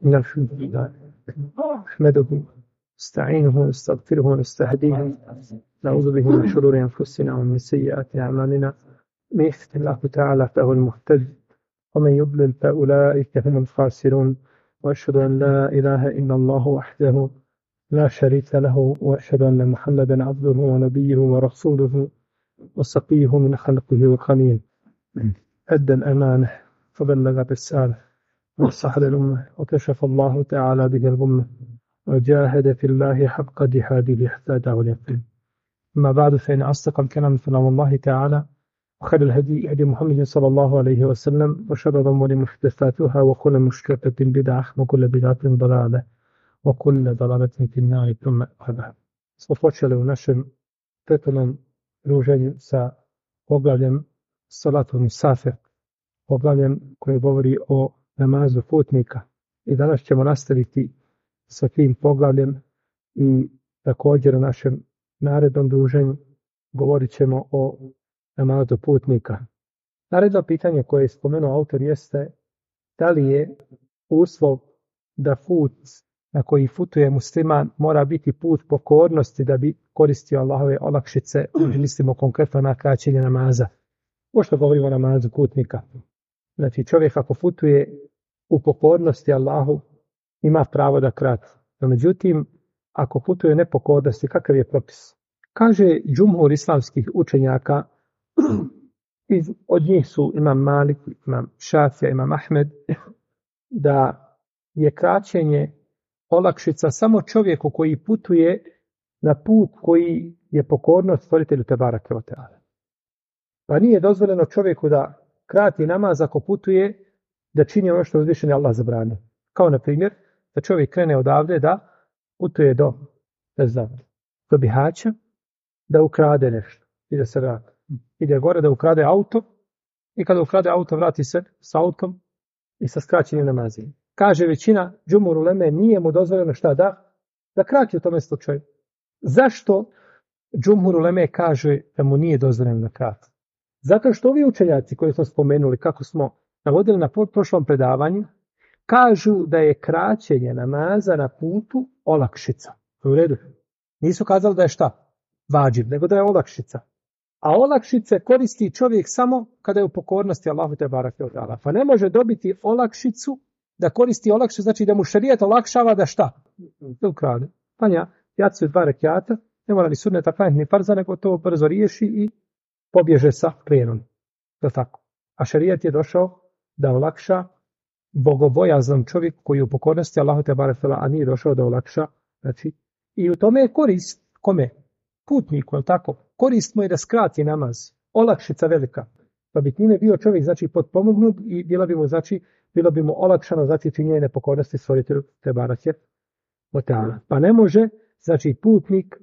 إن الحمد لله نحمده نستعينه ونستغفره ونستهديه نعوذ به من شرور أنفسنا ومن سيئات أعمالنا من يهده الله تعالى فهو المهتد ومن يضلل فأولئك هم الخاسرون وأشهد أن لا إله إلا الله وحده لا شريك له وأشهد أن محمدا عبده ونبيه ورسوله وصفيه من خلقه وخليله أدى الأمانة فبلغ الرسالة ونصح للأمة وكشف الله تعالى به الغمة وجاهد في الله حق جهاده حتى أتاه اليقين. أما بعد فإن أصدق الكلام كلام الله تعالى وخير الهدي هدي محمد صلى الله عليه وسلم وشر الأمور محدثاتها وكل محدثة بدعة وكل بدعة ضلالة وكل ضلالة في النار ثم أما smo počeli u našem prethodnom druženju sa poglavljem Salatu Musafir, poglavljem koje govori o namazu putnika. I danas ćemo nastaviti sa tim poglavljem i također u našem narednom druženju govorit ćemo o namazu putnika. Naredno pitanje koje je spomenuo autor jeste da li je uslov da put na koji putuje musliman mora biti put pokornosti da bi koristio Allahove olakšice, mislimo konkretno na kraćenje namaza. Pošto govorimo o namazu putnika. Znači čovjek ako putuje u pokornosti Allahu ima pravo da krati. No, međutim, ako putuje u nepokornosti, kakav je propis? Kaže džumhur islamskih učenjaka, od njih su imam Malik, imam Šafija, imam Ahmed, da je kraćenje olakšica samo čovjeku koji putuje na put koji je pokornost stvoritelju Tebarake ve Teala. Pa nije dozvoljeno čovjeku da krati namaz ako putuje da čini ono što uzvišeni Allah zabranio. Kao na primjer, da čovjek krene odavde da putuje do Bihaća, da ukrade nešto i da se vrati. Ide gore da ukrade auto i kada ukrade auto vrati se s autom i sa skraćenim namazima. Kaže većina džumhur uleme nije mu dozvoljeno šta da krati u tome slučaju. Zašto džumhur uleme kaže da mu nije dozvoljeno da krati? Zato što ovi učenjaci koji smo spomenuli, kako smo navodili na prošlom predavanju, kažu da je kraćenje namaza na putu olakšica. U redu. Nisu kazali da je šta? Vađib, nego da je olakšica. A olakšice koristi čovjek samo kada je u pokornosti Allahu Tebarake ve Teala. Pa ne može dobiti olakšicu da koristi olakšicu, znači da mu šerijat olakšava da šta? Da ukrade. Panja, jaciju 2 rekjata, ne mora ni sunneta klanjati ni farza, nego to brzo riješi i pobježe sa plijenom. To tako. A šerijat je došao da olakša bogobojaznom čovjeku koji je u pokornosti Allahu Tebarake ve Teala, a nije došao da olakša. Znači, i u tome je korist kome? Putniku, je tako? Korist mu je da skrati namaz. Olakšica velika. Pa bi time bio čovjek, znači, potpomognut i bilo bi mu olakšano, znači, činjenje nepokornosti stvoritelju Tebarake ve Teala. Pa ne može, znači, putnik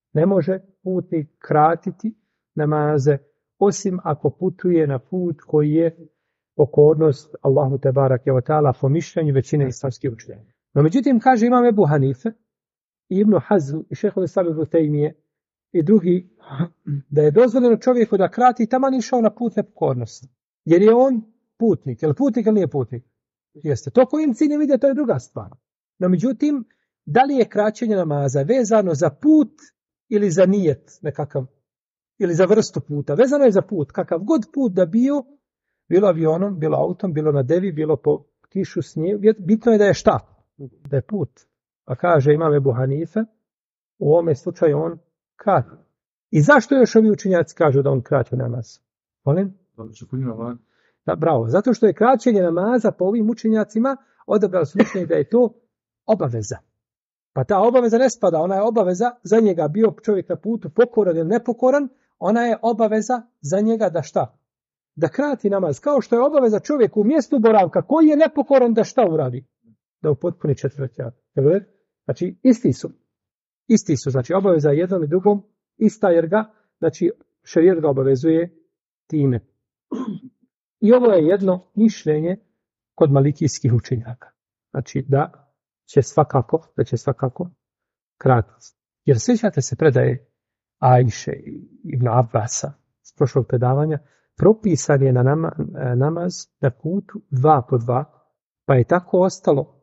kratiti namaze, osim ako putuje na put koji je pokornost Allahu Tebarake ve Teala po mišljenju većine islamskih učenjaka. No, međutim, kaže imam Ebu Hanife, Ibn Hazm i šehovi Ibn Tejmije i drugi, da je dozvoljeno čovjeku da krati taman išao na put nepokornosti. Jer je on putnik. Je li putnik ili nije putnik? Jeste. To kojim ciljem ide, to je druga stvar. No, međutim, da li je kraćenje namaza vezano za put ili za nijet nekakav, ili za vrstu puta? Vezano je za put. Kakav god put da bio, bilo avionom, bilo autom, bilo na devi, bilo po kišu, snijegu, bitno je da je šta? Da je put. A kaže imam Ebu Hanife, u ovome slučaju on krati. I zašto još ovi učenjaci kažu da on krati namaz? Molim? Da, bravo. Zato što je kraćenje namaza po ovim učenjacima odabrali su mišljenje da je to obaveza. Pa ta obaveza ne spada, ona je obaveza za njega, bio čovjek na putu pokoran ili nepokoran, ona je obaveza za njega da šta? Da krati namaz. Kao što je obaveza čovjeku u mjestu boravka koji je nepokoran da šta uradi? Da upotpuni 4 rekjata. Znači, isti su, znači obaveza jednom i drugom ista jer ga, znači šerijat ga obavezuje time. I ovo je jedno mišljenje kod malikijskih učenjaka. Znači da će svakako kratiti. Jer sjećate se predaje Ajše i Ibn Abbasa s prošlog predavanja, propisan je na namaz na putu 2 po 2, pa je tako ostalo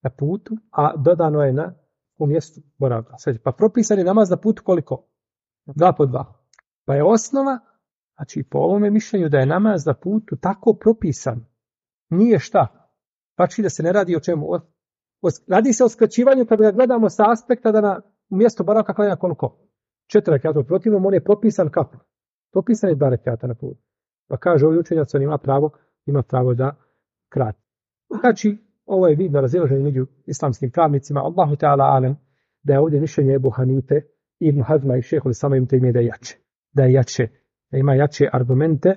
na putu, a dodano je u mjestu boravka. Pa propisan je namaz na putu koliko? 2 po 2. Pa je osnova, znači po ovome mišljenju da je namaz na putu tako propisan. Nije šta? Znači da se ne radi o čemu? Radi se o skraćivanju kada ga gledamo sa aspekta da na mjesto boravka klanja koliko? 4 rekata. Protivno on je propisan kako? Propisan je 2 rekata na putu. Pa kaže ovaj učenjac, on ima pravo da krati. Znači, ovo je vidno razilaženje među islamskim pravnicima. Allahu ta'ala alem da je ovdje mišljenje Ebu Hanife, Ibn Hazma i šejhul Islama Ibn Tejmije da je jače, da ima jače argumente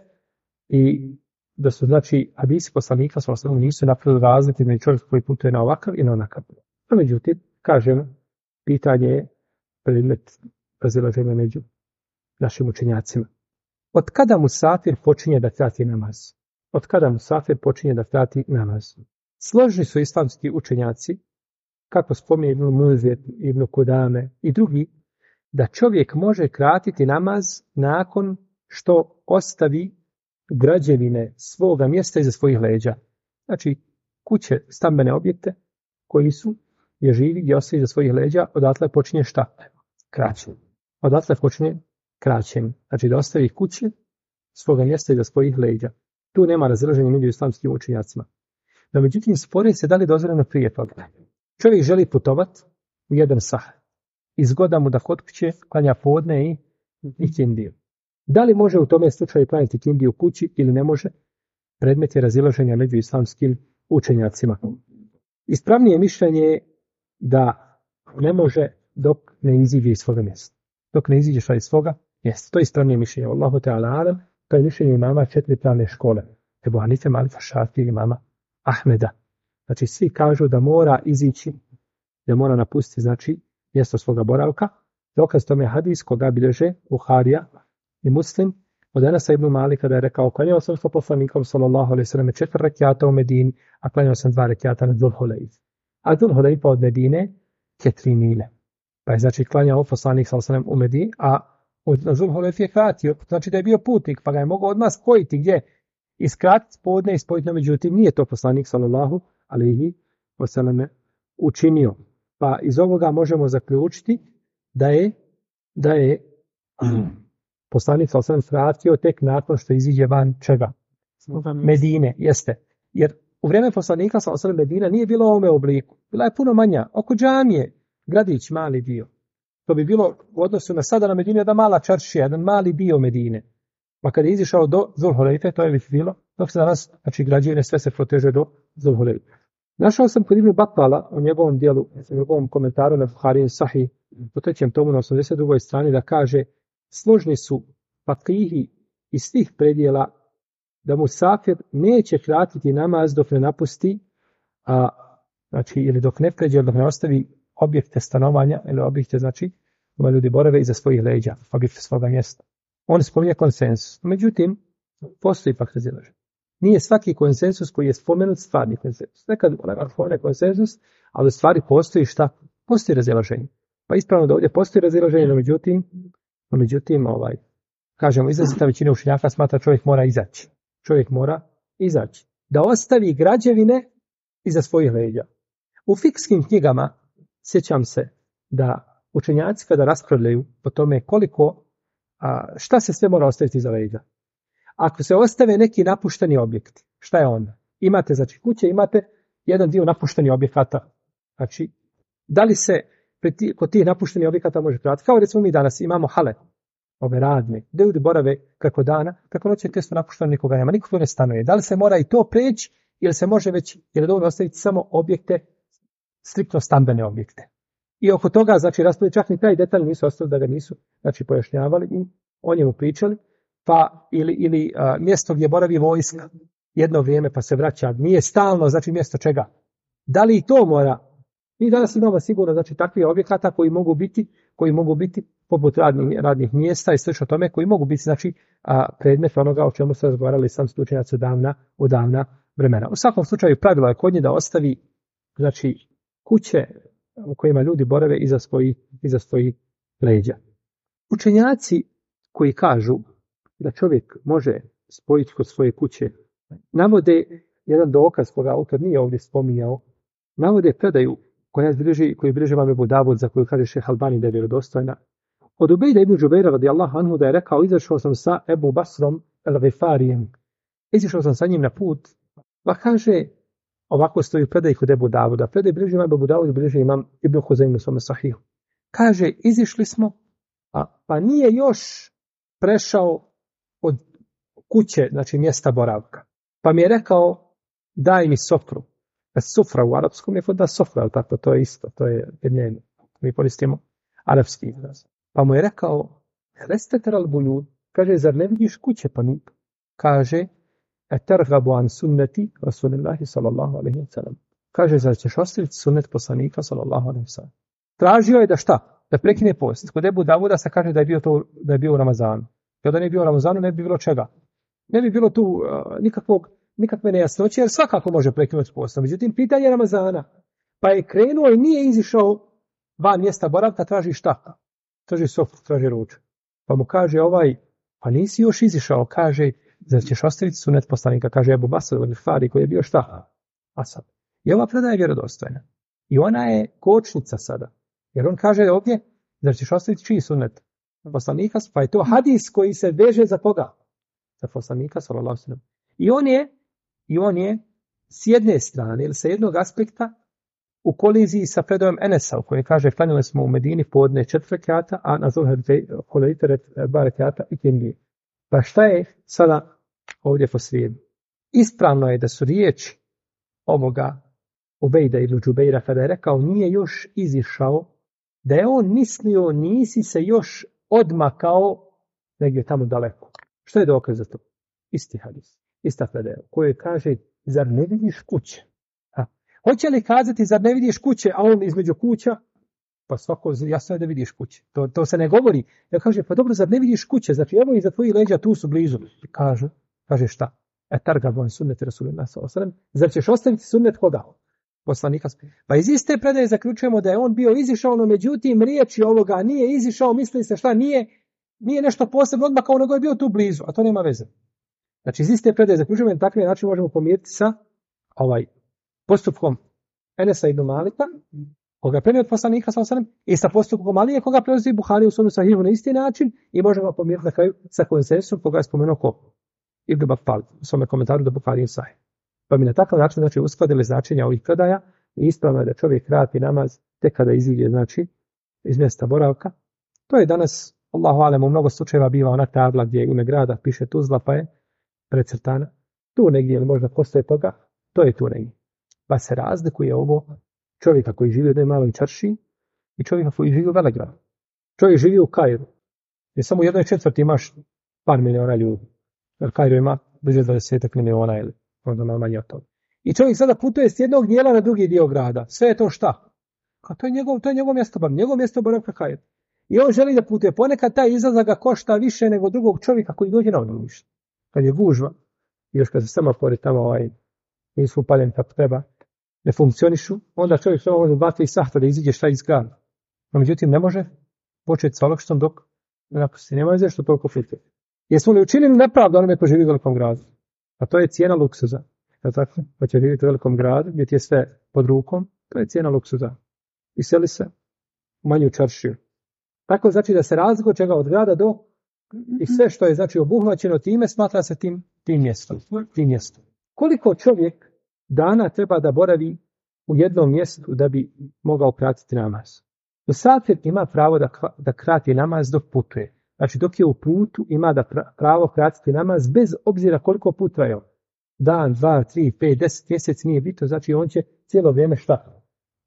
i da su, znači, hadisi poslanika nisu napravili razlike među čovjek koji putuje na ovakav i na onakav. No, međutim, kažemo, pitanje je predmet razilaženja među našim učenjacima. Od kada musafir počinje da krati namaz? Od kada musafir počinje da krati namaz? Složni su islamski učenjaci, kako spominje Ibn Munzir, Ibn Kudame i drugi, da čovjek može kratiti namaz nakon što ostavi građevine svoga mjesta iza svojih leđa. Znači, kuće, stambene objekte koji su je živi gdje ostavi iza svojih leđa, odatle počinje šta? Kraćenje. Odatle počinje kraćenje. Znači, da ostavi kuće svoga mjesta iza svojih leđa. Tu nema razilaženja među islamskim učenjacima. No, međutim, spori se da li je dozvoljeno prije toga. Čovjek želi putovati u jedan sah. Izgoda mu da kod kuće klanja podne i kindiju. Da li može u tome slučaju klanjati kindiju u kući ili ne može? Predmet je razilaženja među islamskim učenjacima. Ispravnije mišljenje je da ne može dok ne iziđe iz svoga mjesta. Dok ne iziđeš iz svoga mjesta. To je ispravnije mišljenje. Allahu ta'ala alam, to je mišljenje imama 4 pravne škole. Ebu Hanife, Malika, Šafija i imama Ahmeda. Znači, svi kažu da mora izići, da mora napustiti, znači, mjesto svoga boravka. Dokaz tome je hadis koga bilježe Buharija i Muslim od Enesa ibn Malika da je rekao: klanjao sam sa poslanikom sallallahu alejhi ve sellem 4 rekjata u Medini, a klanjao sam 2 rekjata na Zulhulejf. A Zulhulejfa od Medine 4 mile. Pa je, znači, klanjao poslanik sallallahu alejhi ve sellem u Medini, a na Zulhulejf je kratio, znači da je bio putnik, pa ga je mogao odmah spojiti gdje? Iskratiti podne i spojiti, no međutim nije to poslanik sallallahu alejhi ve sellem učinio. Pa iz ovoga možemo zaključiti da je poslanik sallallahu alejhi ve sellem vratio tek nakon što iziđe van čega? Medine, jeste. Jer u vrijeme poslanika sallallahu alejhi ve sellem Medina nije bilo u ovome obliku. Bila je puno manja. Oko džamije, gradić mali dio. To bi bilo u odnosu na sada na Medinu jedna mala čaršija, jedan mali dio Medine. Pa kada je izišao do Zulhulejfe, to je već bilo, dok se danas, znači, građevine sve se proteže do Zulhulejfe. Našao sam kod Ibn Batala u njegovom dijelu, u njegovom komentaru na Buhari Sahih, u 3. tomu na 82. strani, da kaže: složni su fakihi iz tih predjela da musafir neće kratiti namaz dok ne napusti, znači, ili dok ne pređe, dok ne ostavi objekte stanovanja, ili objekte, znači, ima ljudi borave iza svojih leđa, objekte svoga mjesta. On spominje konsensus. Međutim, postoji ipak razilaženje. Nije svaki konsensus koji je spomenut stvarni konsensus. Nekad onaj konsensus, ali u stvari postoji šta? Postoji razilaženje. Pa ispravno da ovdje postoji razilaženje, no međutim, kažemo, izrazita većina učenjaka smatra čovjek mora izaći. Čovjek mora izaći. Da ostavi građevine iza svojih leđa. U fikskim knjigama sjećam se da učenjaci kada raspravljaju po tome šta se sve mora ostaviti iza leđa. Ako se ostave neki napušteni objekti, šta je onda? Imate, znači, kuće, imate jedan dio napuštenih objekata. Znači, da li se kod tih napuštenih objekata može pratiti? Kao recimo mi danas imamo hale, ove radne, gdje ljudi borave kako dana, kako noće testo napušteno, nikoga nema, niko ne stanuje. Da li se mora i to preći ili se može već, jer je dovoljno ostaviti samo objekte, striktno stambene objekte. I oko toga, znači, raspravljaju, čak ni taj detalj nisu ostali da ga nisu, znači, pojašnjavali i o njemu pričali. Pa ili mjesto gdje boravi vojska jedno vrijeme pa se vraća, nije stalno, znači mjesto čega? Da li i to mora? Mi danas imamo sigurno, znači, takvih objekata koji mogu biti poput radnih mjesta i slično tome, koji mogu biti, znači, predmet onoga o čemu se razgovarali sam učenjaci u davna vremena. U svakom slučaju pravilo je kod nje da ostavi, znači, kuće u kojima ljudi borave iza svojih leđa. Učenjaci koji kažu da čovjek može spojiti kod svoje kuće, navode jedan dokaz koga autor nije ovdje spominjao, navode predaju koju bilježi imam Ebu Davud, za koju kaže Šejh Albani da je vjerodostojna. Od Ubejda ibn Džubeira radijallahu anhu da je rekao, izašao sam sa Ebu Basrom el-Gifarijem. Izišao sam sa njim na put, pa kaže, ovako stoji u predaji kod Ebu Davuda. Predaj bilježi imam Ebu Davud, bilježi imam Ibn Huzaim u svome sahihu. Kaže, izišli smo, pa nije još prešao od kuće, znači mjesta boravka. Pa mi je rekao, daj mi sofru. Sufra u arapskom je kod da sofra, ali tako, to je isto, to je jednjeno. Mi koristimo arapski izraz. Pa mu je rekao, resteter al buljud, kaže, zar ne vidiš kuće, pa nik? Kaže, etergabu an sunneti Rasulillahi sallallahu alaihi wa sallam. Kaže, zar ćeš ostaviti sunnet poslanika sallallahu alaihi wa sallam? Tražio je da šta? Da prekine post. Kod Ebu Davuda se kaže da je bio u Ramazanu. Kada ne bi bio u Ramazanu, ne bi bilo čega. Ne bi bilo tu nikakve nejasnoće, jer svakako može prekinuti post. Međutim, pitanje je Ramazana. Pa je krenuo i nije izišao van mjesta boravka, traži šta? Traži sofu, traži ručak. Pa mu kaže pa nisi još izišao, kaže, zar ćeš ostaviti sunnet poslanika, kaže Ebu Basr el-Gifari koji je bio šta? Asab. I ova predaja je vjerodostojna. I ona je kočnica sada. Jer on kaže ovdje, zar ćeš ostaviti čiji sunnet? Poslanika, pa je to hadis koji se veže za koga? Za poslanika, sallallahu alejhi ve sellem. I on je s jedne strane ili sa jednog aspekta u koliziji sa predajom Enesa, u kojoj kaže, klanjali smo u Medini podne 4 rekata, a na zuhr 2 rekata i kindije. Pa šta je sada ovdje posrijedi? Ispravno je da su riječi ovoga Ubejda ibn Džubeira kada je rekao nije još izišao, da je on mislio nisi se još odmakao negdje tamo daleko. Što je dokaz za to? Isti hadis, ista predaja, koji kaže, zar ne vidiš kuće? Hoće li kazati, zar ne vidiš kuće, a on između kuća? Pa svako jasno je da vidiš kuće. To se ne govori. Ja kaže, pa dobro, zar ne vidiš kuće? Znači, evo iza tvojih leđa, tu su blizu. Kaže šta? Targabu sunnet Rasulillah sallallahu alejhi ve sellem. Zar ćeš ostaviti sunnet koga? Poslanika. Pa iz iste predaje zaključujemo da je on bio izišao, no međutim riječi ovoga nije izišao, misli se šta nije nešto posebno odmah kao nego je bio tu blizu, a to nema veze. Znači iz iste predaje zaključujemo na takav način možemo pomiriti sa postupkom Enesa ibn Malika, koga prenio od poslanika sallallahu alejhi ve sellem, i sa postupkom Alije koga prenosi Buhari u svom sahihu na isti način, i možemo pomiriti na kraju sa konsenzusom koga je spomenuo ko? Ibn Battal u svom komentaru da Buhari je sahih. Pa mi na takav način znači uskladili značenja ovih predaja i ispravno je da čovjek vrati namaz tek kada iziđe znači iz mjesta boravka. To je danas, Allahu alem, u mnogo slučajeva biva ona tabla gdje ime grada piše Tuzla pa je precrtana. Tu negdje ili možda postoje toga, to je tu negdje. Pa se razlikuje ovo čovjeka koji živi u jednoj maloj čaršiji i čovjeka koji živi u Velegradu. Čovjek živi u Kairu. Jer samo u 1/4 imaš par miliona ljudi. Jer Kairu ima bliže 20 miliona ili onda malo manje od toga. I čovjek sada putuje s jednog dijela na drugi dio grada. Sve je to šta? To je njegov mjesto boravka. Njegovo mjesto boravka Kair. I on želi da putuje. Ponekad taj izlazak ga košta više nego drugog čovjeka koji dođe na odmorište. Kad je gužva, i još kad se semafori tamo nisu upaljeni kako treba, ne funkcionišu, onda čovjek samo može 2-3 sata da iziđe šta iz grada. No međutim ne može početi sa olakšicom dok ne napusti. Nema veze što toliko putuje. Jesmo li učinili nepravdu onome ko živi u velikom gradu? A to je cijena luksuza. Tako? Pa će živjeti u velikom gradu gdje ti je sve pod rukom, to je cijena luksuza. I seli se u manju čaršiju. Tako znači da se razlikuje čega od grada do i sve što je znači obuhvaćeno time smatra se tim mjestom. Koliko čovjek dana treba da boravi u jednom mjestu da bi mogao kratiti namaz? Musafir ima pravo da krati namaz dok putuje. Znači dok je u putu ima pravo kratiti namaz bez obzira koliko put traje. Dan, 2, 3, 5, 10 mjeseci nije bitno, znači on će cijelo vrijeme šta?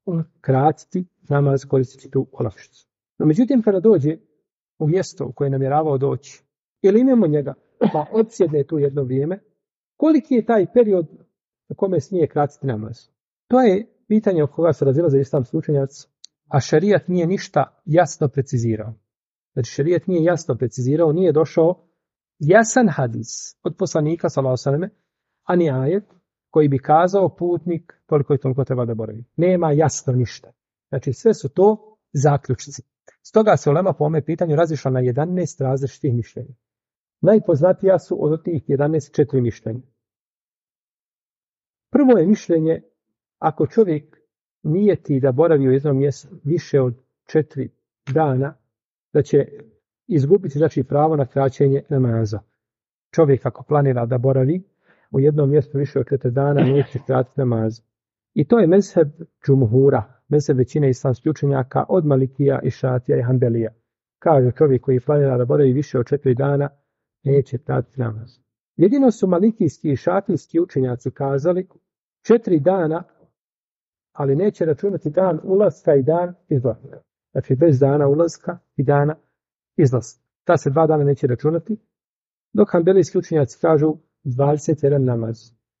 Kratiti namaz koristiti tu olakšicu. No međutim kada dođe u mjesto u koje namjeravao doći ili imamo njega pa odsjedne tu jedno vrijeme, koliki je taj period na kome smije kratiti namaz? To je pitanje oko koga se razilaze islamski učenjaci, a šerijat nije ništa jasno precizirao. Znači šerijat nije jasno precizirao, nije došao jasan hadis od poslanika sallallahu alejhi ve selleme, ani ajet koji bi kazao putnik toliko i toliko treba da boravi. Nema jasno ništa. Znači sve su to zaključci. Stoga se ulema po ovome pitanju razišla na 11 različitih mišljenja. Najpoznatija su od tih 11 4 mišljenja. Prvo je mišljenje, ako čovjek nijeti da boravi u jednom mjestu više od 4 dana, da će izgubiti znači pravo na kraćenje namaza. Čovjek ako planira da boravi u jednom mjestu više od 4 dana, neće kratiti namaz. I to je mezheb džumhura, mezheb većine islamskih učenjaka od Malikija i Šafija i Hanbelija. Kaže čovjek koji planira da boravi više od 4 dana, neće kratiti namaz. Jedino su malikijski i šafijski učenjaci kazali 4 dana, ali neće računati dan ulaska i dan izlaska. Znači bez dana ulaska i dana izlaska. Ta se 2 dana neće računati, dok hanbelijski učenjaci kažu 21 namaz.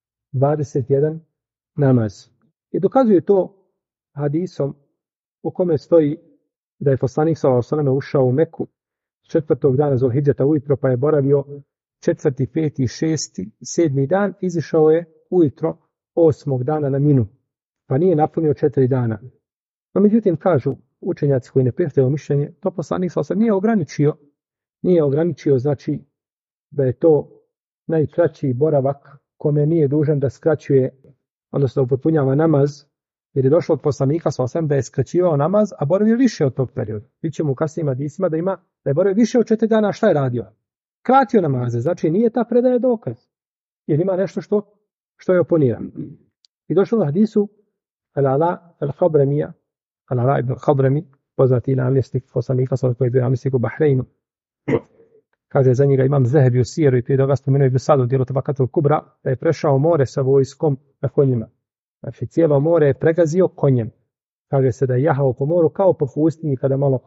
21 namaz. I dokazuju to hadisom u kome stoji da je poslanik sallallahu alejhi ve sellem ušao u Meku 4. dana Zulhidžeta ujutro, pa je boravio 4., 5., 6., 7. dan, izišao je ujutro 8. dana na Minu, pa nije napunio 4 dana. No, međutim, kažu učenjaci koji ne prihvataju mišljenje, to poslanik sallallahu alejhi ve sellem nije ograničio, znači da je to najkraći boravak kome nije dužan da skraćuje, odnosno upotpunjava namaz, jer je došlo od poslanika sallallahu alejhi ve sellem da je skraćivao namaz, a boravio više od tog perioda. Vidimo u kasnijim hadisima da je boravio više od 4 dana, šta je radio? Kratio namaze, znači nije ta predaja dokaz, jer ima nešto što je oponira. I došlo u hadisu Al-Ala ibn Habrami, poznati namjesnik poslanika sallallahu koji je bio namjesnik u Bahreinu. Kaže za njega imam Zehebi u Sijeru i prije toga spomenuo Ibn Sa'd u djelu Tabakatul Kubra, da je prešao more sa vojskom na konjima. Znači cijelo more je pregazio konjem. Kaže se da je jahao po moru kao po pustinji kada malo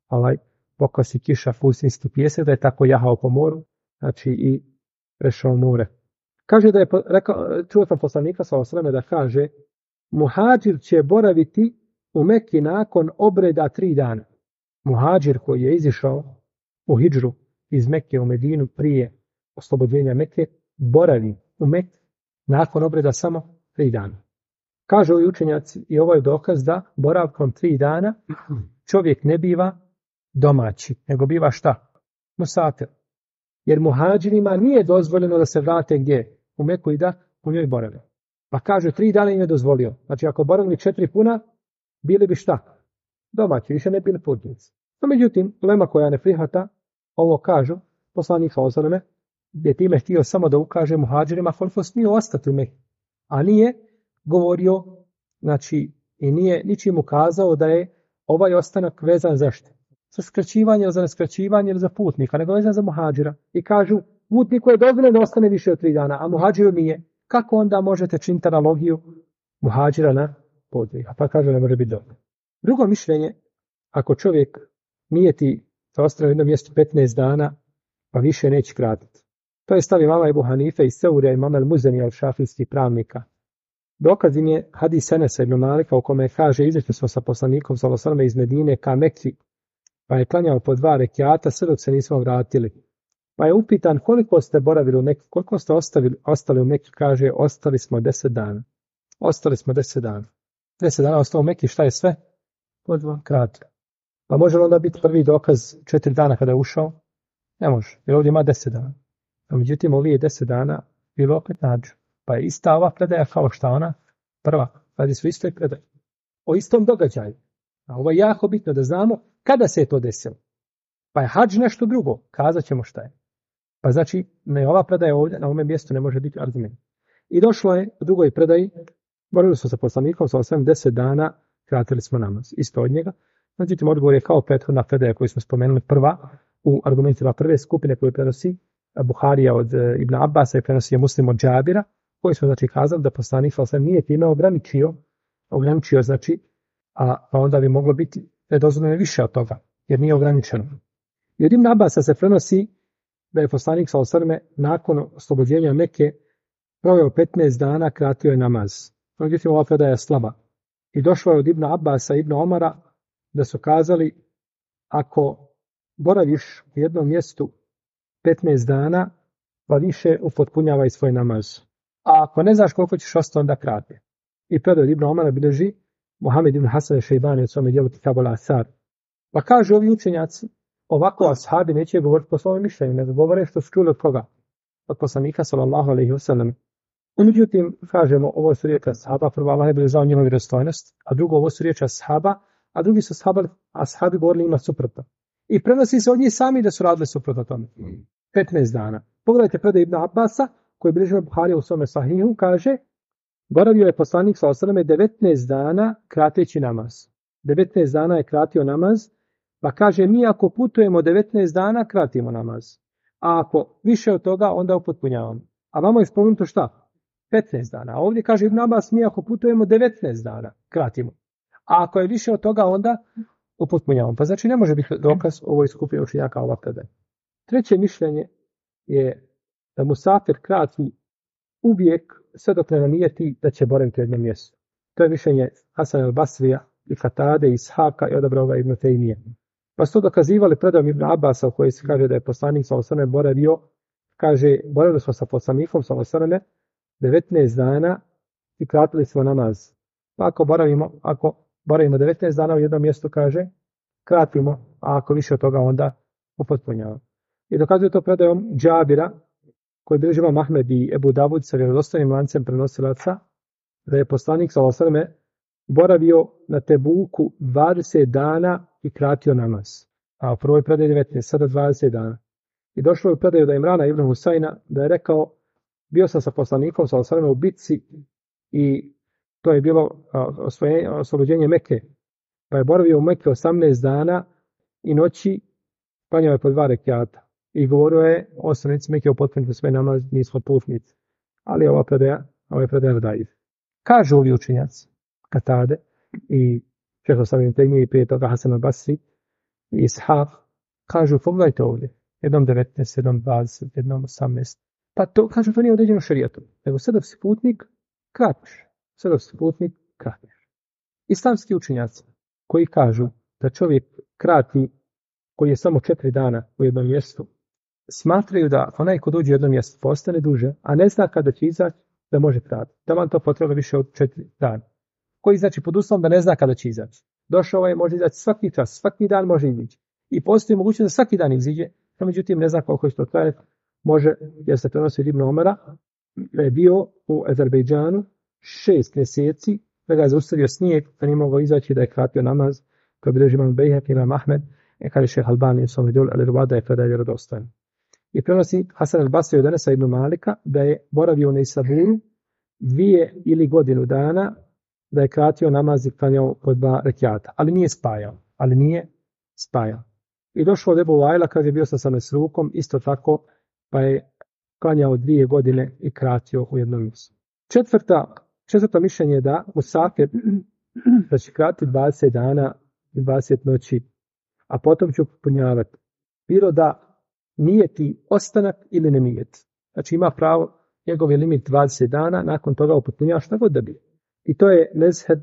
pokosi kiša pustinjski pjesak, da je tako jahao po moru, znači i prešao more. Kaže da je čuo sam poslanika sallallahu alejhi ve sellem da kaže muhadžir će boraviti u Mekki nakon obreda 3 dana. Muhadžir koji je izišao u hidžru iz Mekke u Medinu prije oslobođenja Mekke, boravi u Mekki nakon obreda samo 3 dana. Kažu ovi učenjaci i ovo je dokaz da boravkom 3 dana čovjek ne biva domaći, nego biva šta? Musafir. Jer muhadžirima nije dozvoljeno da se vrate gdje? U Meku i da u njoj borave. Pa kaže 3 dana im je dozvolio. Znači ako boravili 4 puna, bili bi šta? Domaći, više ne bili putnici. No međutim, ulema koja ne prihvata, ovo kažu, poslanik sallallahu alejhi ve sellem je time htio samo da ukaže muhadžirima koliko smiju ostati u Meku. A nije govorio, znači, i nije ničim ukazao da je ovaj ostanak vezan za što? Za skraćivanje ili za neskraćivanje ili za putnika, nego vezan za muhadžira. I kažu, putniku je dozvoljeno da ostane više od 3 dana, a muhadžiru nije. Kako onda možete činiti analogiju muhadžira na putnika? Pa kaže, ne može biti dobro. Drugo mišljenje, ako čovjek nijeti da ostane u jednom mjestu 15 dana, pa više neće kratiti. To je stav imama Ebu Hanife i Seurija, imama El-Muzeni, al-Šafijskih pravnika. Dokaz im je hadis Enesa ibn Malika u kome kaže izašli smo sa poslanikom sallallahu alejhi ve sellem iz Medine ka Mekki, pa je klanjao po 2 rekjata sve dok se nismo vratili. Pa je upitan koliko ste boravili u Mekki, koliko ste ostali u Mekki, kaže ostali smo 10 dana. Ostali smo 10 dana. 10 dana ostao u Mekki, šta je sve? Po 2 kratko. Pa može li onda biti prvi dokaz 4 dana kada je ušao? Ne može, jer ovdje ima 10 dana. A međutim, ovdje je 10 dana bilo opet nađu. Pa je ista ova predaja kao šta ona prva. Radi su istoj predaji. O istom događaju. A ovo je jako bitno da znamo kada se je to desilo. Pa je hadž nešto drugo. Kazat ćemo šta je. Pa znači, ne, ova predaja ovdje na ovome mjestu ne može biti argument. I došlo je u drugoj predaji. Borili smo sa poslanikom, sa 10 dana, kratili smo namaz. Isto od njega. Međutim, odgovor je kao prethodna predaja koju smo spomenuli prva u argumentima prve skupine koju prenosi Buharija od Ibn Abbasa i prenosi je Muslim od Džabira, koji smo znači kazali da poslanik nije time ograničio znači, a onda bi moglo biti dozvoljeno više od toga, jer nije ograničeno. I od Ibn Abbasa se prenosi da je poslanik nakon oslobođenja Mekke proveo 15 dana, kratio je namaz. Međutim, ova predaja je slaba. I došlo je od Ibn Abbasa i Ibn Omara da su kazali ako boraviš u jednom mjestu 15 dana, pa više upotpunjavaj svoj namaz. A ako ne znaš koliko ćeš ostati, onda krati. I predaj od Ibn Omara bilježi Muhammed ibn Hasan Šejbani u svome djelu Kitab al-Asar. Pa kažu ovi učenjaci, ovako ashabi neće govoriti po svojom mišljenju, ne govore što su čuli od koga? Od poslanika sallallahu alejhi ve sellem. Međutim, kažemo, ovo su riječi ashaba, prvo Allah ne bi znao njima vjerodostojnost, a drugo, ovo su riječi ashaba, a drugi su ashabi govorili ima suprotno. I prenosi se od njih sami da su radili suprotno tome. 15 dana. Pogledajte predaj Ibn Abbasa, koji bliže Buharija u svome sahihu, kaže, boravio je poslanik sallallahu alejhi ve sellem 19 dana krateći namaz. 19 dana je kratio namaz, pa kaže, mi ako putujemo 19 dana, kratimo namaz. A ako više od toga, onda upotpunjavamo. A vamo je spomenuto šta? 15 dana. A ovdje kaže Ibn Abbas, mi ako putujemo 19 dana, kratimo. A ako je više od toga, onda upotpunjavamo. Pa znači ne može biti dokaz ovoj skupini učenjaka ova predaja. Treće mišljenje je da musafir krati uvijek sve dok ne nanijeti da će boraviti u jednom mjestu. To je mišljenje Hasan al-Basrija i Katade, Ishaka i odabrao Ibn Tejmije. Pa su to dokazivali predajom Ibn Abbasa u kojoj se kaže da je poslanik sallallahu alejhi ve sellem boravio, kaže, boravili smo sa poslanikom sallallahu alejhi ve sellem 19 dana i kratili smo namaz. Pa ako boravimo 19 dana u jednom mjestu, kaže, kratimo, a ako više od toga, onda upotpunjavamo. I dokazuje to predajom Džabira, koji bilježi imam Ahmed i Ebu Davud sa vjerodostojnim lancem prenosilaca, da je poslanik sallallahu alejhi ve sellem boravio na Tebuku 20 dana i kratio namaz. A u prvoj predaji 19, sada 20 dana. I došlo je u predaju da Imrana ibn Husajna da je rekao, bio sam sa poslanikom sallallahu alejhi ve sellem u bitci i to je bilo oslobođenje Mekke. Pa je boravio u Mekke 18 dana i noći, klanjao je po 2 rekjata. I govorio je, ostavnici Mekke upotpunite sve namaz, nismo putnici. Ali ova predaja daje. Kažu ovi učenjaci, Katade i Šejh Osama Tejmije i prije toga Hasan al-Basri i Ishaq, kažu, pogledajte ovdje, jednom 19, jednom 20, jednom 18. Pa to, kažu, to nije određeno šerijatom. Nego sve dok si putnik, kratiš. Sve dok si putnik, kratiš. Islamski učenjaci koji kažu da čovjek krati koji je samo 4 dana u jednom mjestu, smatraju da onaj ko dođe u jedno mjesto postane duže, a ne zna kada će izaći, da može kratiti. Da vam to potreba više od 4 dana. Koji znači pod uslovom da ne zna kada će izaći. Došao je, može izaći svaki čas, svaki dan može izići. I postoji mogućnost da svaki dan iziđe, no međutim ne zna koliko će to trajati. Može, jer se prenosi Ibn Omara, da je bio u Azerbejdžanu 6 mjeseci, da ga je zaustavio snijeg, da nije mogao izaći, da je kratio namaz, koji bilježi imam Bejhek, imam Ahmed, kaže Šejh Albani u svom djelu al-Irwada je predaja vjerodostojna. I prenosi Hasan al-Basri od Enesa ibn Malika da je boravio na Isaburu 2 ili godinu dana, da je kratio namaz i klanjao po 2 rekjata, ali nije spajao. I došao od Ebu Lajla kad je bio sa Mesrukom, isto tako, pa je klanjao 2 godine i kratio u jednom mjestu. Četvrto mišljenje je da musafir da će kratiti 20 dana i 20 noći, a potom će upotpunjavati. Bilo da nijeti ostanak ili ne nijeti. Znači ima pravo, njegov je limit 20 dana, nakon toga upotpunjava šta god da bi. I to je mezheb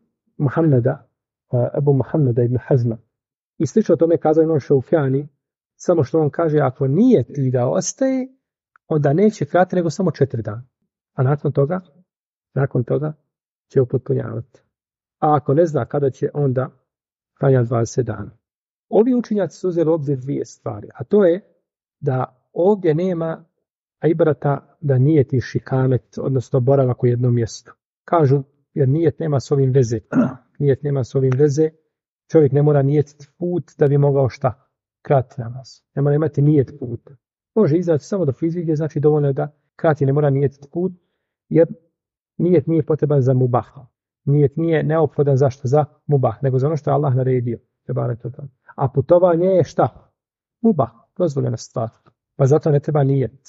Ebu Muhammeda ibn Hazma. I slično tome kazao Imam Šaukjani, samo što on kaže, ako nijeti da ostaje, onda neće kratiti nego samo 4 dana. A nakon toga će upotpunjavati. A ako ne zna kada će, onda klanja 20 dana. Ovi učenjaci su uzeli u obzir 2 stvari, a to je da ovdje nema ibrata da nijeti šikamet, odnosno boravak u jednom mjestu. Kažu, jer nijet nema s ovim veze. Nijet nema s ovim veze. Čovjek ne mora nijetiti put da bi mogao šta? Krati namaz. Ne mora imati nijet put. Može izaći samo do fizike, znači dovoljno je da krati, ne mora nijetiti put, jer nijet nije potreban za mubah. Nijet nije neophodan zašto? Za mubah, nego za ono što je Allah naredio. A putovanje je šta? Mubah, dozvoljena stvar. Pa zato ne treba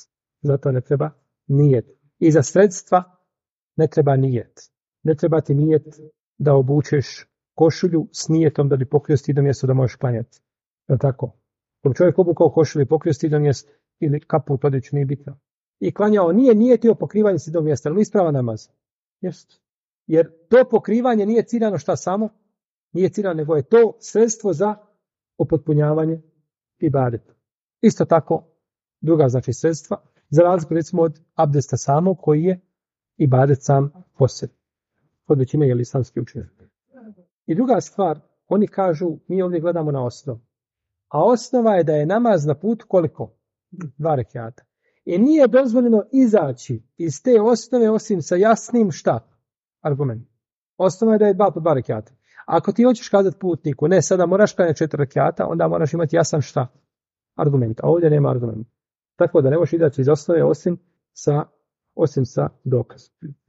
nijet. I za sredstva ne treba nijet. Ne treba ti nijet da obučeš košulju s nijetom da bi pokrio stidno mjesto da možeš klanjati. Je li tako? Ako čovjek obukao košulju i pokrio stidno mjesto ili kaput odjeću, nije bitno. I klanjao nije nijetio pokrivanje stidnog mjesta, ali isprava namaz. Jest. Jer to pokrivanje nije ciljano šta samo? Nije ciljano, nego je to sredstvo za upotpunjavanje ibadeta. Isto tako, druga znači sredstva, za razliku recimo od abdesta samog koji je ibadet sam posebno. Kod većine je islamski učenjaci. I druga stvar, oni kažu, mi ovdje gledamo na osnovu. A osnova je da je namaz na putu koliko? 2 rekjata. I nije dozvoljeno izaći iz te osnove osim sa jasnim šta? Argument. Osnova je da je 2 po 2 rekata. Ako ti hoćeš kazati putniku, ne, sada moraš klanjati 4 rekata, onda moraš imati jasan šta? Argument. A ovdje nema argumenta. Tako da ne možeš izaći iz osnove osim sa dokazom.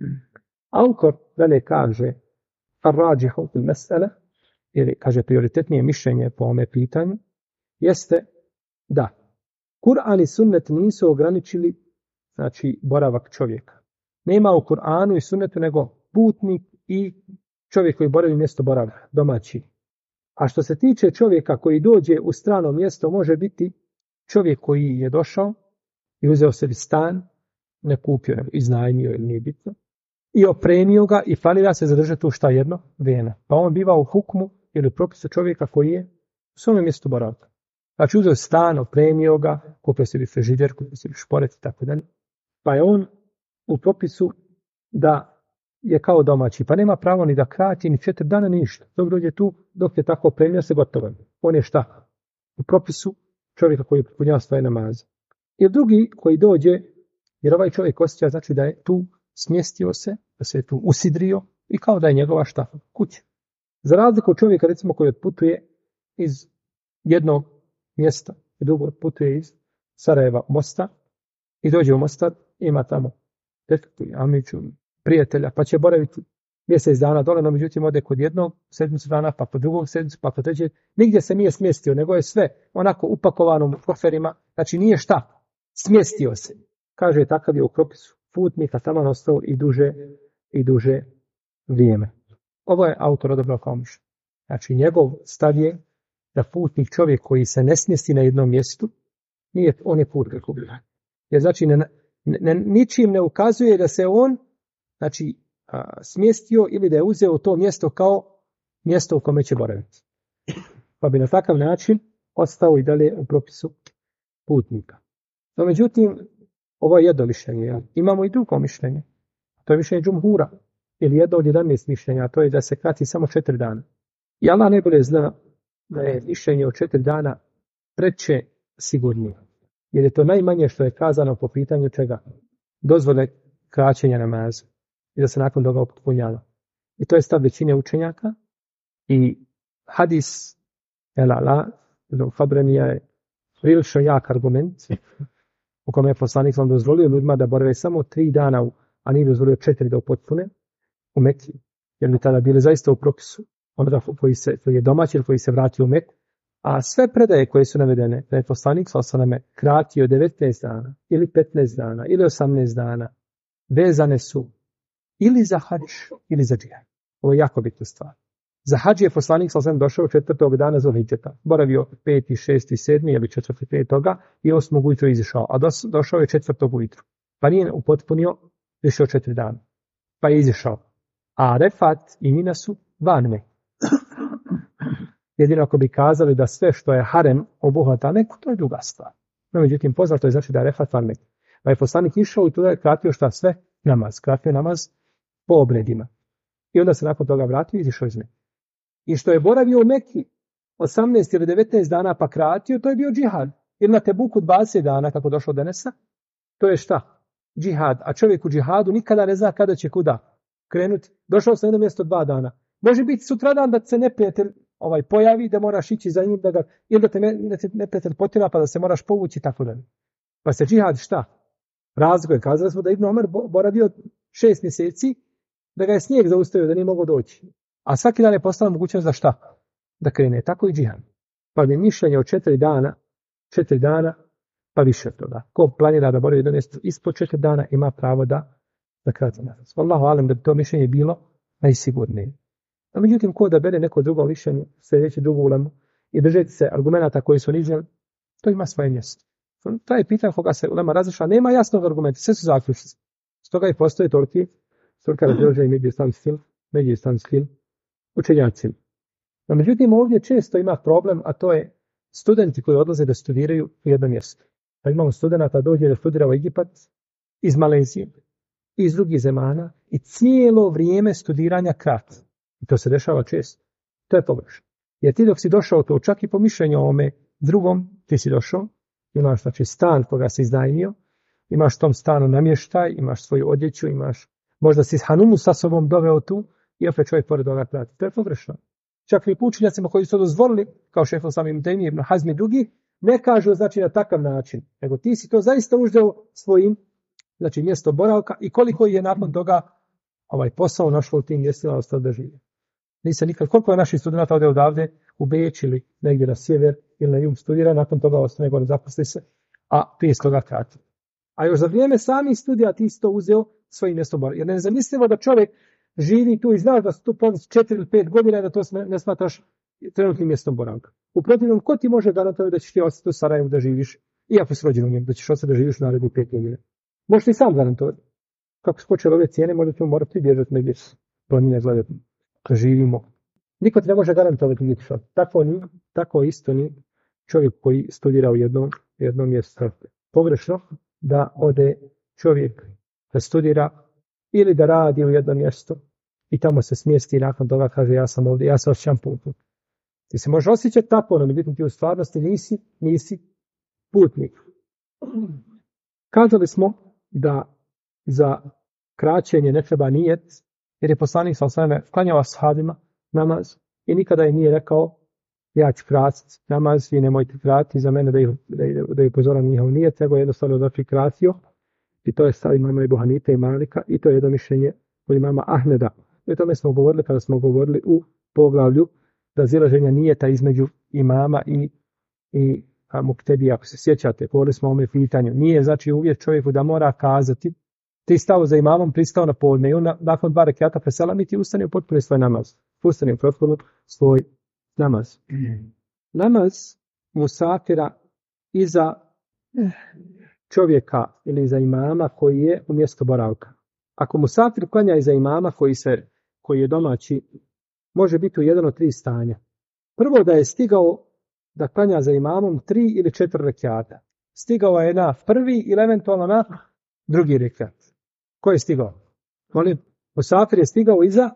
Autor dalje kaže ar-rađihu fil mes'ele, ili kaže prioritetnije mišljenje po ome pitanju, jeste da Kur'an i sunnet nisu ograničili znači boravak čovjeka. Nema u Kur'anu i sunnetu nego putnik i čovjek koji boravi mjesto boravka, domaći. A što se tiče čovjeka koji dođe u strano mjesto, može biti čovjek koji je došao i uzeo sebi stan, ne kupio, nego iznajmio ili nije bitno, i opremio ga i planira se zadržati tu šta jedno vrijeme. Pa on biva u hukmu ili propisu čovjeka koji je u svome mjestu boravka. Znači uzeo stan, opremio ga, kupio sebi frižider, kupio sebi šporet i tako dalje. Pa je on u propisu da je kao domaći, pa nema pravo ni da krati, ni 4 dana, ni ništa. Dok dođe tu, dok je tako opremio se gotovo. On je šta? U propisu čovjeka koji popunjava svoje namaze. I drugi koji dođe, jer ovaj čovjek osjeća znači da je tu smjestio se, da se je tu usidrio i kao da je njegova šta? Kuća. Za razliku od čovjeka recimo koji otputuje iz jednog mjesta i drugo otputuje iz Sarajeva, Mosta i dođe u Mostar, ima tamo tetku, amiću, prijatelja, pa će boraviti mjesec dana dole, no međutim ode kod jednog sedmicu dana, pa po drugog sedmicu, pa po trećeg. Nigdje se nije smjestio, nego je sve onako upakovano u koferima, znači nije šta, smjestio se. Kaže, takav je u propisu putnika tamo ostao i duže vrijeme. Ovo je autor odabrao kao mišljenje. Znači njegov stav je da putnik, čovjek koji se ne smjesti na jednom mjestu, on je putnik. Jer znači ničim ne ukazuje da se on znači smjestio ili da je uzeo to mjesto kao mjesto u kome će boraviti. Pa bi na takav način ostao i dalje u propisu putnika. No međutim, ovo je jedno mišljenje. Imamo i drugo mišljenje. To je mišljenje džumhura. Ili jedno od 11 mišljenja, a to je da se krati samo 4 dana. I Allah najbolje zna da je mišljenje od 4 dana preče sigurnije. Jer je to najmanje što je kazano po pitanju čega? Dozvole kraćenja namaza. I da se nakon toga upotpunjava. I to je stav većine učenjaka. I hadis El-Ala Fabrenija je prilično jak argument u kome je poslanik vam dozvolio ljudima da borave samo 3 dana, a nije dozvolio 4 da upotpune u Mekki. Jer bi tada bili zaista u propisu onoga koji je domaći ili koji se vratio u Mekku. A sve predaje koje su navedene, da je poslanik sallallahu kratio 19 dana ili 15 dana ili 18 dana, vezane su ili za hadž ili za džihad. Ovo je jako bitna stvar. Za hadž je poslanik sallallahu došao 4. dana Zulhidžeta, boravio 5., 6., 7. ili 4. 5. i 8. ujutro izišao, a došao je 4. ujutro. Pa nije upotpunio više od 4 dana. Pa je izišao. A Arefat i Mina su van Mekke. Jedino ako bi kazali da sve što je harem obuhvata Meku, to je druga stvar. No, međutim, poznato je znači da je Arefat van Mekke. Pa je poslanik išao i tu je kratio šta sve? Namaz. Kratio namaz po obredima. I onda se nakon toga vratio i izišao iz Mekke. I što je boravio u Mekki 18 ili 19 dana pa kratio, to je bio džihad. Jer na Tebuku 20 dana, kako došlo do Enesa, to je šta? Džihad. A čovjek u džihadu nikada ne zna kada će kuda krenuti. Došao sam na jedno mjesto 2 dana. Može biti sutradan da se neprijatelj pojavi, da moraš ići za njim, ili da te neprijatelj potjera pa da se moraš povući, tako da. Pa se džihad šta? Razgoj. Kazali smo da Ibn Omer boravio 6 mjeseci, da ga je snijeg zaustavio, da nije mogao doći. A svaki dan je postala mogućnost da šta? Da krene. Tako i džihad. Pa je mišljenje od 4 dana, pa više od toga. Ko planira da boravi ispod 4 dana, ima pravo da krati namaz. Wallahu alem da bi to mišljenje bilo najsigurnije. A međutim, ko da bere neko drugo mišljenje, sljedeći drugu ulemu i držati se argumenta koji su niže, to ima svoje mjesto. To je pitanje koga se ulema različila. Nema jasnog argumenta, sve su zaključci. Stoga i postoje tolika razdjelženja među islamskim učenjacima. No, međutim, ovdje često ima problem, a to je studenti koji odlaze da studiraju u jedno mjesto. Pa imamo studenta dođe da studira u Egipat iz Malezije, iz drugih zemalja i cijelo vrijeme studiranja krat. I to se dešava često. To je pogrešno. Jer ti dok si došao to, čak i po mišljenju ovome drugom, ti si došao, imaš znači stan koga si iznajmio, imaš tom stanu namještaj, imaš svoju odjeću, možda si hanumu sa sobom doveo tu i opet čovjek pored toga plati. To je pogrešno. Čak i učenjacima koji su dozvolili, kao šejh Islam Tejmije, Ibn Hazm i drugi, ne kažu znači na takav način, nego ti si to zaista uzeo svojim, znači mjesto boravka i koliko je nakon toga ovaj posao našlo u tim mjestima ostao da žive. Nisam nikad, koliko je naših studenata ode odavde u Beč ili negdje na sjever ili na jug studira, nakon toga ostane gore, zaposli se, a prije toga krati. A još za vrijeme samih studija ti si to uzeo svojim mjestom boravka. Jer ne zamislimo da čovjek živi tu i znaš da su tu 4 ili 5 godina i da to ne smatraš trenutnim mjestom boravka. U protivnom, ko ti može garantovati da ćeš ti ostati u Sarajevu da živiš, iako si rođen u njemu, da ćeš ostati da živiš u narednih 5 godina? Možeš ti sam garantovati. Kako su počele ove cijene, možda ćemo morati bježati negdje planine gledati da živimo. Niko ti ne može garantovati gdje ćeš. Tako isto ni čovjek koji studira u jednom mjestu. Pogrešno da ode čovjek da studira ili da radi u jednom mjestu i tamo se smjesti i nakon toga kaže ja sam ovdje, ja se osjećam putnik. Ti se možeš osjećati tako, no međutim ti u stvarnosti nisi putnik. Kazali smo da za kraćenje ne treba nijet, jer je poslanik sallallahu alejhi ve sellem klanjao ashabima namaz i nikada im nije rekao ja ću kratiti namaz, vi nemojte kratiti za mene da ih upozoram njihov nijet, nego jednostavno da bi kratio. I to je stav imama Ebu Hanife i Malika i to je jedno mišljenje od imama Ahmeda. I o tome smo govorili kada smo govorili u poglavlju razilaženja nijeta između imama i muktedija. Ako se sjećate, govorili smo o ovome pitanju. Nije znači uvjet čovjeku da mora kazati ti stao za imamom, pristao na podne i on nakon 2 rekata preselamiti ustane u potpuni svoj namaz. Ustane u potpuni svoj namaz. Namaz musafira iza čovjeka ili za imama koji je u mjestu boravka. Ako musafir klanja iza imama koji je domaći, može biti u jedan od 3 stanja. Prvo da je stigao da klanja za imamom 3 ili 4 rekata. Stigao je na prvi ili eventualno na drugi rekat. Ko je stigao? Molim, musafir je stigao iza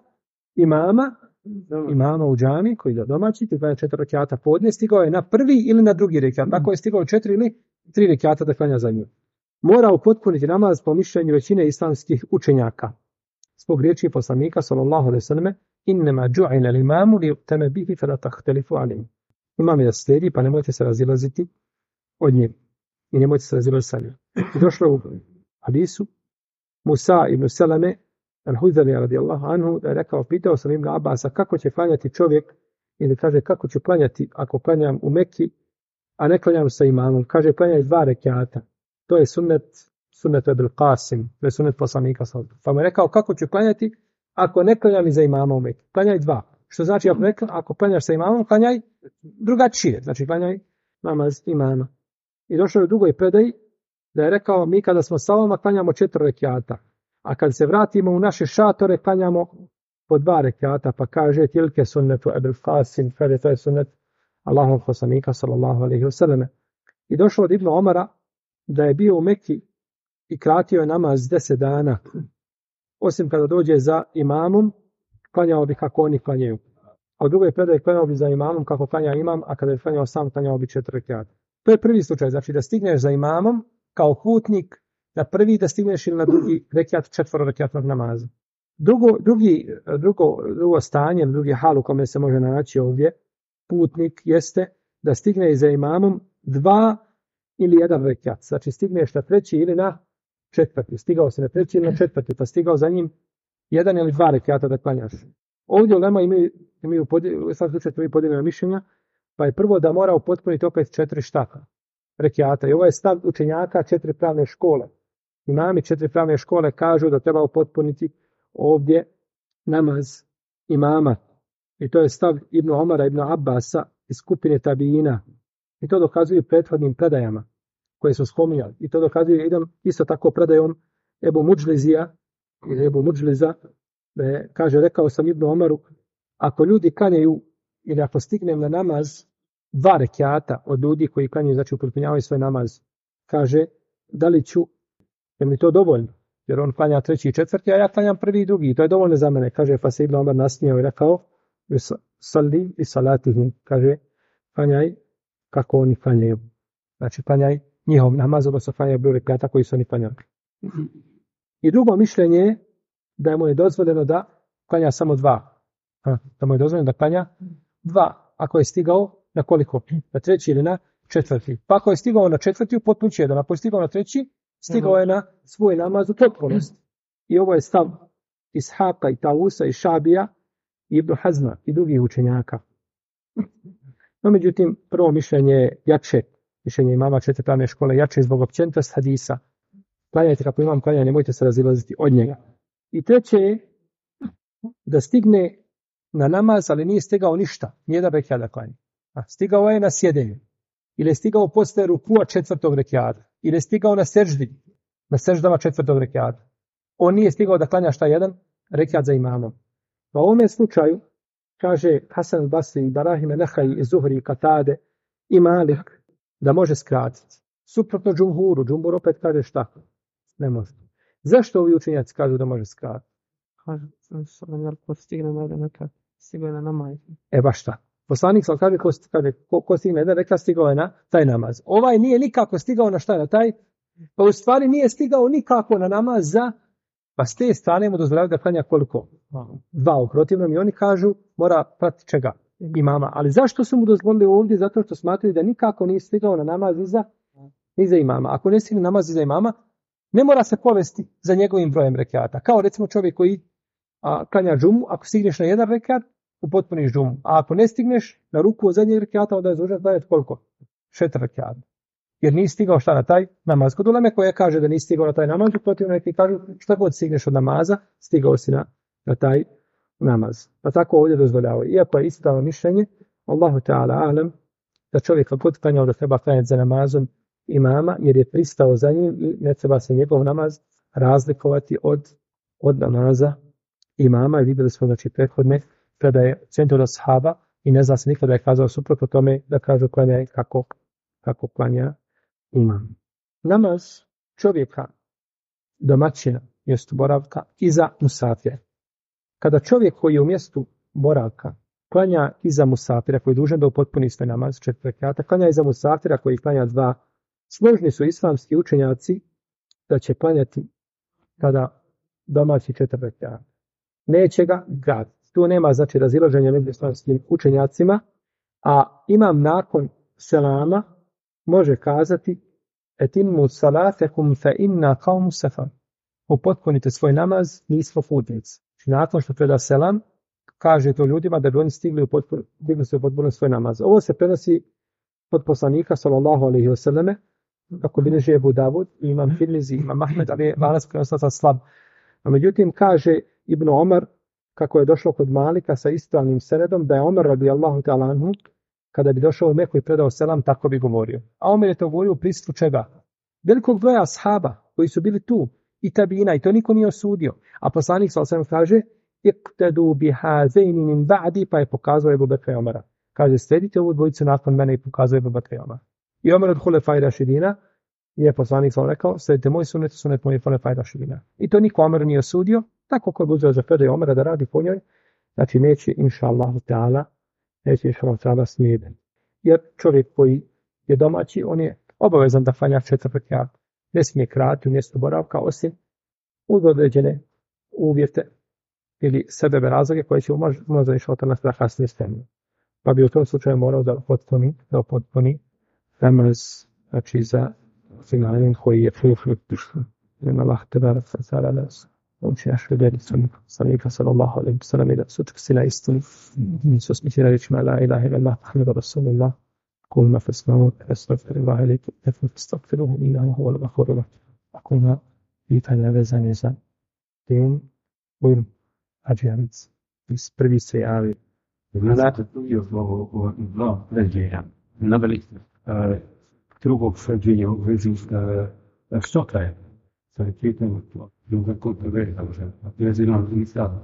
imama u džami koji je domaći, ti klanja 4 rekata podne, stigao je na prvi ili na drugi rekat. Tako je stigao 4 ili 3 rekata da klanja za njim. Mora upotpuniti namaz po mišljenju većine islamskih učenjaka. Zbog riječi poslanika sallallahu alejhi ve selleme innama ju'ila al-imamu li yu'tama bihi fala takhtalifu alayhi. Imam je da slijedi, pa nemojte se razilaziti od njega. I nemojte se razilaziti sa njim. Došlo u hadisu Musa ibn Salame al-Hudhali radijallahu anhu da je rekao, pitao sam Ibn Abasa kako će klanjati čovjek ili kaže kako ću klanjati ako klanjam u Mekki, a ne klanjam sa imamom. Kaže klanjaj 2 rekata. To je sunnet Ebul Qasim, to je sunnet poslanika sallallahu alejhi ve sellem. Pa mu je rekao kako ću klanjati ako ne klanjam iza imama u Mekki. Klanjaj 2. Što znači ako klanjaš sa imamom, klanjaj drugačije. Znači klanjaj namaz imama. I došao je u drugoj predaji da je rekao mi kada smo sa vama klanjamo 4 rekata. A kad se vratimo u naše šatore klanjamo po 2 rekata. Pa kaže tilke sunnetu Ebul Qasim, kaže to je sunnet Allahovog poslanika sallallahu alejhi ve selleme. I došao od Ibn Omara da je bio u Mekki i kratio je namaz 10 dana. Osim kada dođe za imamom, klanjao bi kako oni klanjaju. A u drugoj predaji klanjao bi za imamom kako klanja imam, a kada je klanjao sam, klanjao bi 4 rekata. To je prvi slučaj, znači da stigneš za imamom kao putnik, na prvi da stigneš ili na drugi rekat 4 rekatnog namaza. Drugo stanje, drugi hal u kome se može naći ovdje, putnik jeste da stigne za imamom 2 ili 1 rekat. Znači stigneš na 3. ili na 4. Stigao se na 3. ili na 4. pa stigao za njim 1 ili 2 rekata da klanjaš. Ovdje ulema imaju podijeljena mišljenja, pa je prvo da mora upotpuniti opet 4 štaka rekata. I ovo je stav učenjaka 4 pravne škole. Imami 4 pravne škole kažu da treba upotpuniti ovdje namaz imama. I to je stav Ibn Omara, Ibn Abbasa iz skupine tabijina. I to dokazuju prethodnim predajama koje su spominjali. I to dokazuje isto tako predajom Ebu Muđlizija ili Ebu Muđliza, kaže, rekao sam Ibn Omaru, ako ljudi klanjaju ili ako stignem na namaz 2 rekata od ljudi koji klanjaju, znači upotpunjavaju svoj namaz, kaže, da li ću, je mi to dovoljno? Jer on klanja 3. i 4. a ja klanjam 1. i 2. To je dovoljno za mene. Kaže, pa se Ibn Omar nasmijao i rekao, salli i salatihim, kaže, klanjaj kako oni klanjaju. Znači, klanjaj njihov namaz, odnosno klanjaju broj rekata koji su oni klanjali. I drugo mišljenje je da mu je dozvoljeno da klanja samo 2. Da mu je dozvoljeno da klanja 2. Ako je stigao na koliko? Na 3. ili na 4. Pa ako je stigao na 4. potpuno će 1. Ako je stigao na 3. stigao je na svoj namaz u potpunosti. I ovo je stav Ishaqa i Tausa i Šabija i Ibn Hazma i drugih učenjaka. No, međutim, prvo mišljenje je jače, mišljenje imama 4 pravne škole, jače zbog općenitosti hadisa. Klanjajte kako imam klanja, nemojte se razilaziti od njega. I treće je da stigne na namaz, ali nije stigao ništa, nijedan rekiat da klanja. Stigao je na sjedenju, ili je stigao posle rukua 4. rekiata, ili je stigao na seždi, na seždama 4. rekiata. On nije stigao da klanja šta jedan rekiat za imamom. U ovome slučaju, kaže Hasan al-Basri, Ibrahim al-Nahai, Zuhri, Katade i Malik, da može skratiti. Suprotno džumhuru, džumhur opet kaže šta? Ne može. Zašto ovi učenjaci kažu da može skratiti? Ko stigne na jedan rekat, stigao na namaz. Baš šta. Poslanik sam kaže ko stigne jedan rekat, stigao je na taj namaz. Ovaj nije nikako stigao na šta? Na taj? Pa u stvari nije stigao nikako na namaz za... Pa s te strane mu dozvoljavaju da klanja koliko? 2 u protivnom i oni kažu mora pratiti čega? Imama. Ali zašto su mu dozvolili ovdje? Zato što smatraju da nikako nije stigao na namaz ni za imama. Ako ne stigne namaz za imama, ne mora se povesti za njegovim brojem rekata. Kao recimo čovjek koji klanja džumu, ako stigneš na jedan rekat, upotpuniš džumu. A ako ne stigneš na ruku od zadnjeg rekata, onda je dužan da je koliko? 4 rekata. Jer nisi stigao šta na taj namaz. Kod uleme koja kaže da nisi stigao na taj namaz, protivno neki kažu šta god stigneš od namaza, stigao si na taj namaz. Pa tako ovdje dozvoljavaju. Iako je ispravno mišljenje, Allahu Teala alem, da čovjek god klanjao da treba klanjati za namazom imama, jer je pristao za njim i ne treba se njegov namaz razlikovati od namaza imama. I vidjeli smo znači prethodne predaje centru od ashaba i ne zna se nikada je kazao suprotno tome da kažu klanjaj kako klanja imam. Namaz čovjeka domaćina mjestu boravka iza musafira. Kada čovjek koji je u mjestu boravka klanja iza musafira koji je dužan da upotpuni svoj namaz 4 rekata, klanja iza musafira koji klanja 2. Složni su islamski učenjaci da će klanjati kada domaći 4 rekata. Neće ga graditi. Tu nema znači razilaženja među islamskim učenjacima, a imam nakon selama može kazati etimmu salatekum fa inna qawmu safar. Upotpunite svoj namaz, mi smo putnici. Nakon što preda selam, kaže to ljudima da bi oni stigli upotpuniti svoj namaz. Ovo se prenosi od poslanika sallallahu alejhi ve selleme, kako bilježi Ebu Davud, imam Tirmizi, imam Ahmed, ali je lanac prenoslaca slab. A međutim kaže Ibn Omar, kako je došlo kod Malika sa ispravnim senedom, da je Omar radijallahu ta'ala anhu, kada bi došao u Meku i predao selam, tako bi govorio. A Omer je to govorio u prisustvu čega? Velikog broja ashaba koji su bili tu i tabina i to niko nije osudio. A poslanik sallallahu alejhi ve sellem kaže iqtadu bihazaini min ba'di, pa je pokazao Ebu Bekra i Omara. Kaže sledite ovu dvojicu nakon mene i pokazao Ebu Bekra i Omara. I Omer od Hulefaj Rašidina je poslanik sallallahu rekao sledite moj sunet moj Hulefaj Rašidina. I to niko Omer nije osudio, tako ko je uzeo za predaju Omara da radi po njoj, znači neće inšallahu ta'ala slijeden. Jer čovjek koji je domaći, on je obavezan da klanja 4 rekata. Ne smije krati u mjestu boravka, osim uz određene uvjete ili sebebe razloge koje će možda išao nas da kasnije spremno. Pa bi u tom slučaju morao da potpuni namaz, znači za finalen koji je Allah tebara fazala nas. Uči naš vjeri sanika sallallahu alaihi wa sallam i da su tvrsi na istini. Nisu smiti na rečima la ilaha illallah, Muhammadu Rasulullah. Kulna fesmamu, estagfirullah ilaikum, estagfiruhu inahu huval gafuru rahim. Akuna pitanja vezanje za tem, bujrum, Adžianic, prvi se javi. Znate, tu je ovo dva pređenja. Naveli drugog pređenja u vezi što traje. To je pitanje druga kontroverza, vezano za Islam,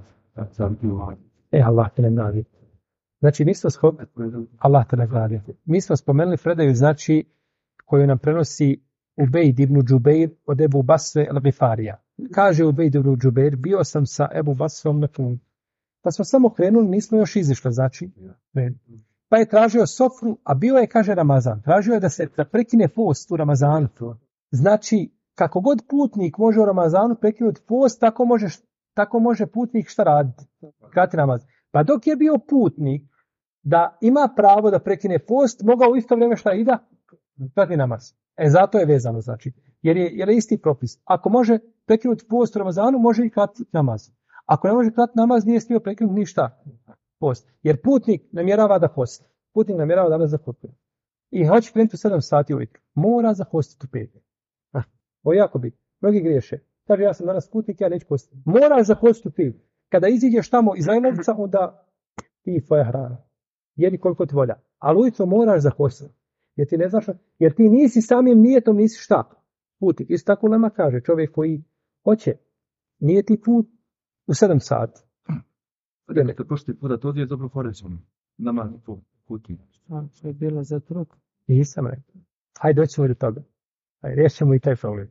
Allah te nagradi. Znači, Allah te nagradi. Mi smo spomenuli predaju, znači, koju nam prenosi Ubejd ibn Džubeir od Ebu Basre al-Gifarija. Kaže Ubejd ibn Džubeir, bio sam sa Ebu Basrom na putu. Pa smo samo krenuli, nismo još izišli, znači. pa je tražio sofru, a bio je, kaže, Ramazan. Tražio je da prekine post u Ramazanu. Znači, kako god putnik može u Ramazanu prekinuti post, tako može putnik šta raditi? Krati namaz. Pa dok je bio putnik da ima pravo da prekine post, mogao u isto vrijeme šta i da krati namaz. Zato je vezano, znači. Jer je isti propis. Ako može prekinuti post u Ramazanu, može i kratiti namaz. Ako ne može kratiti namaz, nije smio prekinuti ništa post. Jer putnik namjerava da posti. Putnik namjerava da zaputuje. I hoće krenuti u 7 sati ujutro. Mora zapostiti u 5. Ovo je jako bitno. Mnogi griješe. Kaže, ja sam danas putnik, ja neću postiti. Moraš zapostiti u 5. Kada iziđeš tamo iz Ajnovica, onda ti tvoja hrana. Jedi koliko ti volja. Ali ujutro moraš zapostiti. Jer ti ne znaš, jer ti nisi samim nijetom, nisi šta. Putnik. Isto tako nama kaže čovjek koji hoće. Nije ti put u 7 sati. Kad postoji poda, to je dobro poređeno. Nama putnik. To je bilo za truk. Nisam rekao. Hajde, doćemo do toga. Hajde, riješimo i taj problem.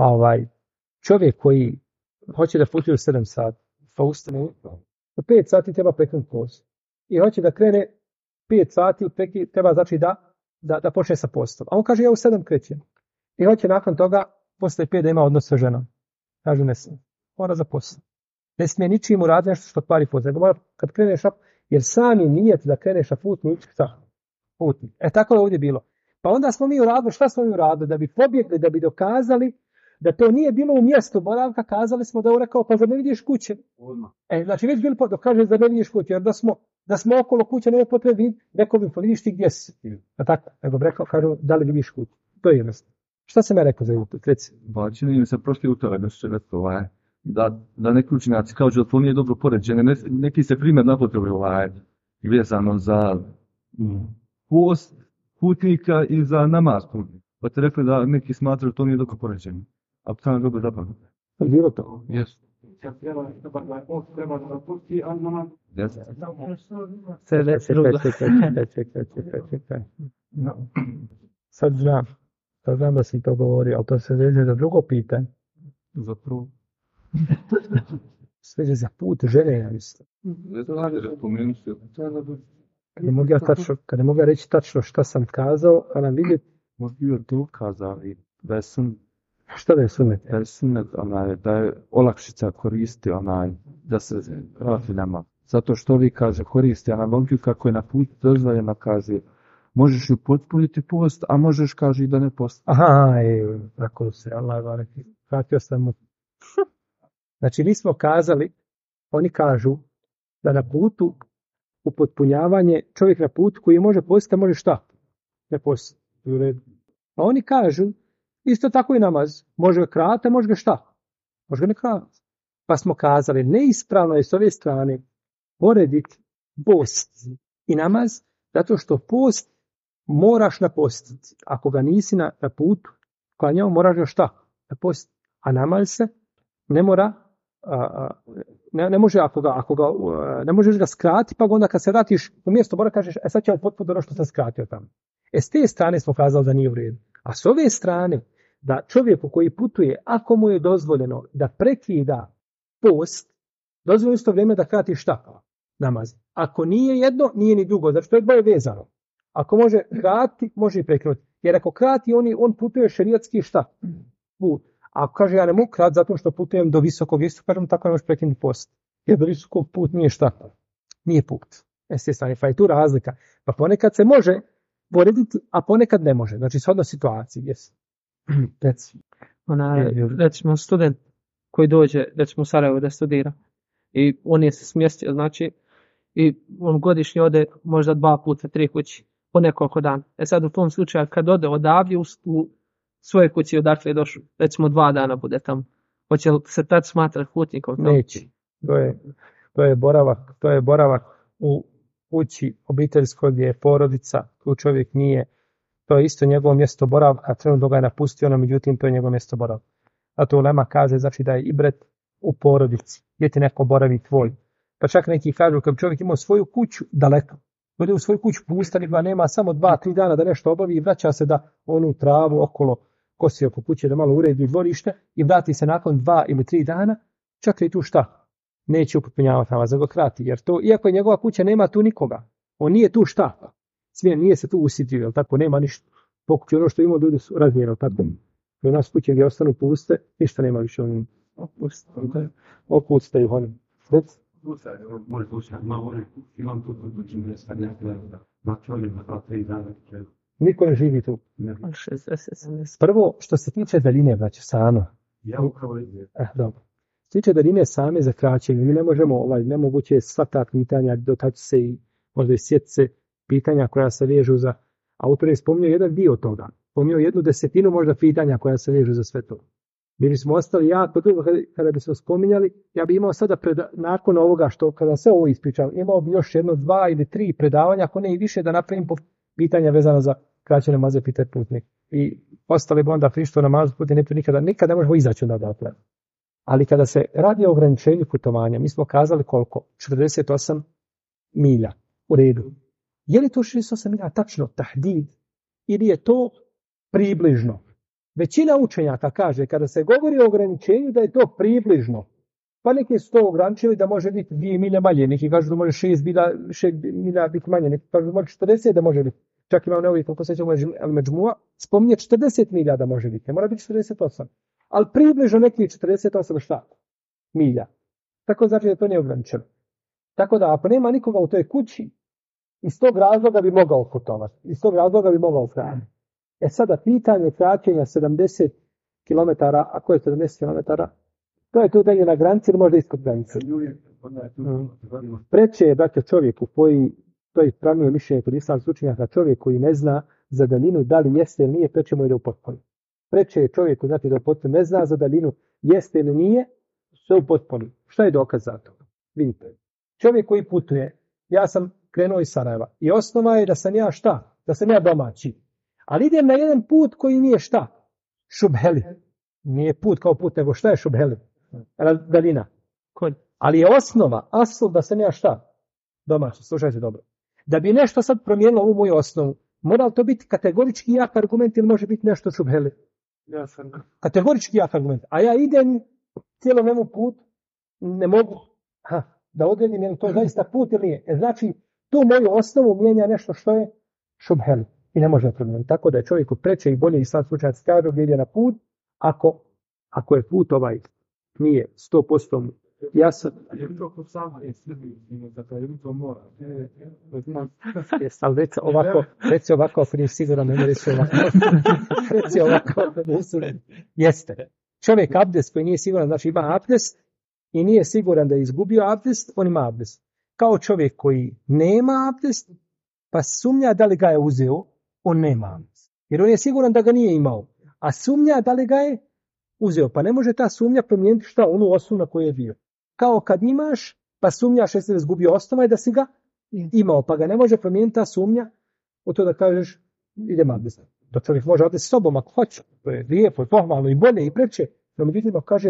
Čovjek koji hoće da putuje u 7 sati, pa ustane u 5 sati treba prekinuti post. I hoće da krene 5 sati, treba znači da počne sa postom. A on kaže, ja u 7 krećem. I hoće nakon toga, posle 5 da ima odnos sa ženom. Kaže, ne smije. Mora za posao. Ne smije ničim uraditi nešto što kvari post. Nego mora kad kreneš jer sami nijet da kreneš na put, putnik. Tako je ovdje bilo. Pa onda smo mi uradili, šta smo mi uradili? Da bi pobjegli, da bi dokazali da to nije bilo u mjestu boravka, kazali smo da je rekao, pa zar ne vidiš kuće? Znači već bili dokaže da ne vidiš kuće, jer da smo okolo kuće ne je potrebi, rekao bi, pa vidiš ti gdje si. Tako, nego rekao, kažu, da li vidiš kuće? To je jednostavno. Šta sam ja rekao za YouTube? Ba, čini mi se prošli utorak da se rekao, da neki učinjaci kao da to nije dobro poređene, neki se primjer napotrebi vezano za post putnika i za namaz putnika. Pa te rekli da neki smatraju to nije dobro poređenje. A to sam dobro zapamtio. Bilo to? Jesu. Čekaj. Sad znam da si to govorio, ali to se veže za drugo pitanje. Za prvo. Sveže za put žene, ja mislim. Ne znam, spomenuti se. Kada mogu reći tačno šta sam kazao, a nam vidjeti. Možda tu kazali da sam. Šta da je sunet? Da je olakšica koristi da se vrati nama. Zato što vi kaže koristi analogiju kako je na put dozvoljeno, kaže možeš ju potpuniti post, a možeš kaže i da ne post. Tako se, Allah vareki. Vratio sam mu. Znači mi smo kazali, oni kažu da na putu upotpunjavanje, čovjek na putu koji može postiti, a može šta? Ne postiti. A oni kažu, isto tako i namaz. Može ga krati, a može ga šta? Može ga ne krati. Pa smo kazali, neispravno je s ove strane porediti post i namaz, zato što post moraš napostiti. Ako ga nisi na putu, klanjao, moraš ga šta? Napostiti. A namaz se ne mora, ne može ne možeš ga skratiti, pa onda kad se vratiš u mjesto mora kažeš, sad će potpuno ono što sam skratio tamo. S te strane smo kazali da nije u redu. A s ove strane, da čovjeku koji putuje, ako mu je dozvoljeno da prekida post, dozvoljeno isto vrijeme da krati šta? Namaz. Ako nije jedno, nije ni drugo. Znači to je dvoje vezano. Ako može krati, može i prekinuti. Jer ako krati, on putuje šerijatski šta? Put. A ako kaže ja ne mogu krati zato što putujem do visokog istoka, tako ne možeš prekinuti post. Jer do visokog put nije šta? Nije put. S te strane, pa je tu razlika. Pa ponekad se može porediti, a ponekad ne može. Znači shodno situaciji. Yes. Recimo student koji dođe, recimo u Sarajevo da studira i on je se smjestio, znači i on godišnje ode možda 2 puta, 3 kući po nekoliko dana. Sad u tom slučaju kad ode odavdje u svoje kući odakle je došao, recimo 2 dana bude tamo, hoće li se tad smatrati putnikom? Neće. To je boravak u kući obiteljskoj gdje je porodica, tu čovjek nije. To je isto njegovo mjesto boravka, trenutno ga je napustio, no međutim to je njegovo mjesto boravka. A to ulema kaže, znači da je ibret u porodici, gdje ti neko boravi tvoj. Pa čak neki kažu, kad čovjek imao svoju kuću daleko, bude u svoju kuću pustani, pa nema samo 2-3 dana da nešto obavi i vraća se da onu travu okolo, kosi oko kuće, da malo uredi dvorište i vrati se nakon 2 ili 3 dana, čak i tu šta? Neće upotpunjavati namaz, nego krati. Jer to, iako je njegova kuća, nema tu nikoga. On nije tu šta? Svijet nije se tu usidrio, jel tako, nema ništa. Pokući ono što imamo, ljudi su razmjerno, tako. I u nas kuće gdje ostanu puste, ništa nema više onim. Opustaju oni. Može slušati, imam tu kuću mjesta, na čovjek, na 3 dana. Niko ne živi tu. Prvo, što se tiče daljine, znači samo. Ja upravo dobro. Što se tiče daljine same za kraćenje, mi ne možemo, nemoguće je sva ta pitanja dotaći se i možda i sjetiti se pitanja koja se vežu za, autor je spominjao jedan dio toga. Spominjao 1/10 možda pitanja koja se vežu za sve to. Mi bismo ostali jako dugo kada bismo spominjali, ja bi imao sada nakon ovoga što kada se ovo ispričam, imao bi još 1, 2 ili 3 predavanja, ako ne i više, da napravim pitanja vezano za kraće namaze, pitati putnik. I ostali bi onda prišto namazu putnik, nikada ne možemo izaći od odatle. Ali kada se radi o ograničenju putovanja, mi smo kazali koliko? 48 milja. U redu. Je li to 68 milja tačno tahdid ili je to približno? Većina učenjaka kaže kada se govori o ograničenju da je to približno. Pa neki su to ograničili da može biti 2 milje manje, neki kažu da može 6 milja biti manje, neki kažu da može 40 da može biti. Čak ima neovi, koliko se ćemo Međmua, spominje 40 milja da može biti, ne mora biti 48. Ali približno neki 48 šta? Milja. Tako znači da to nije ograničeno. Tako da ako nema nikoga u toj kući, iz tog razloga bi mogao putovati, iz tog razloga bi mogao hraniti. Sada pitanje kraćenja 70 km, ako je 70 km, to je tu da je na granici ili možda iskod granice. Preče je, dakle, čovjeku koji, to je ispravnije mišljenje kod islamskih učenjaka, čovjek koji ne zna za daljinu da li jeste ili nije, preče mu je da upotpuni. Preče je čovjeku, znati da upotpuni, ne zna za daljinu jeste ili nije, sve upotpuni. Šta je dokaz za to? Vidite, čovjek koji putuje, ja sam krenuo iz Sarajeva i osnova je da sam ja šta? Da sam ja domaći. Ali idem na jedan put koji nije šta? Šubheli. Nije put kao put, nego šta je šubheli? Daljina. Ali je osnova, asl da sam ja šta? Domaći, slušajte dobro. Da bi nešto sad promijenilo ovu moju osnovu, mora li to biti kategorički jak argument ili može biti nešto šubheli? Kategorički jak argument. A ja idem cijelo nemu put, ne mogu da odredim je li to zaista put ili nije. Znači, tu moju osnovu mijenja nešto što je šubheli. I ne može promijeniti. Tako da je čovjeku preče i bolje islamski učenjaci kažu gdje ide na put, ako je put nije 100% jasan. Ali reci ovako, ako nije siguran, ne reći ovako. Reci ovako, jeste. Čovjek abdest koji nije siguran, znači ima abdest i nije siguran da je izgubio abdest, on ima abdest. Kao čovjek koji nema abdest, pa sumnja da li ga je uzeo, on nema. Jer on je siguran da ga nije imao. A sumnja da li ga je uzeo. Pa ne može ta sumnja promijeniti šta? Onu osnovu na kojoj je bio. Kao kad imaš, pa sumnjaš jesi da izgubio osnova i da si ga imao. Pa ga ne može promijeniti ta sumnja u to da kažeš idem abdest. Da čovjek može abdest s sobom ako hoće. To je lijepo, pohvalno i bolje i preče. No međutim, kaže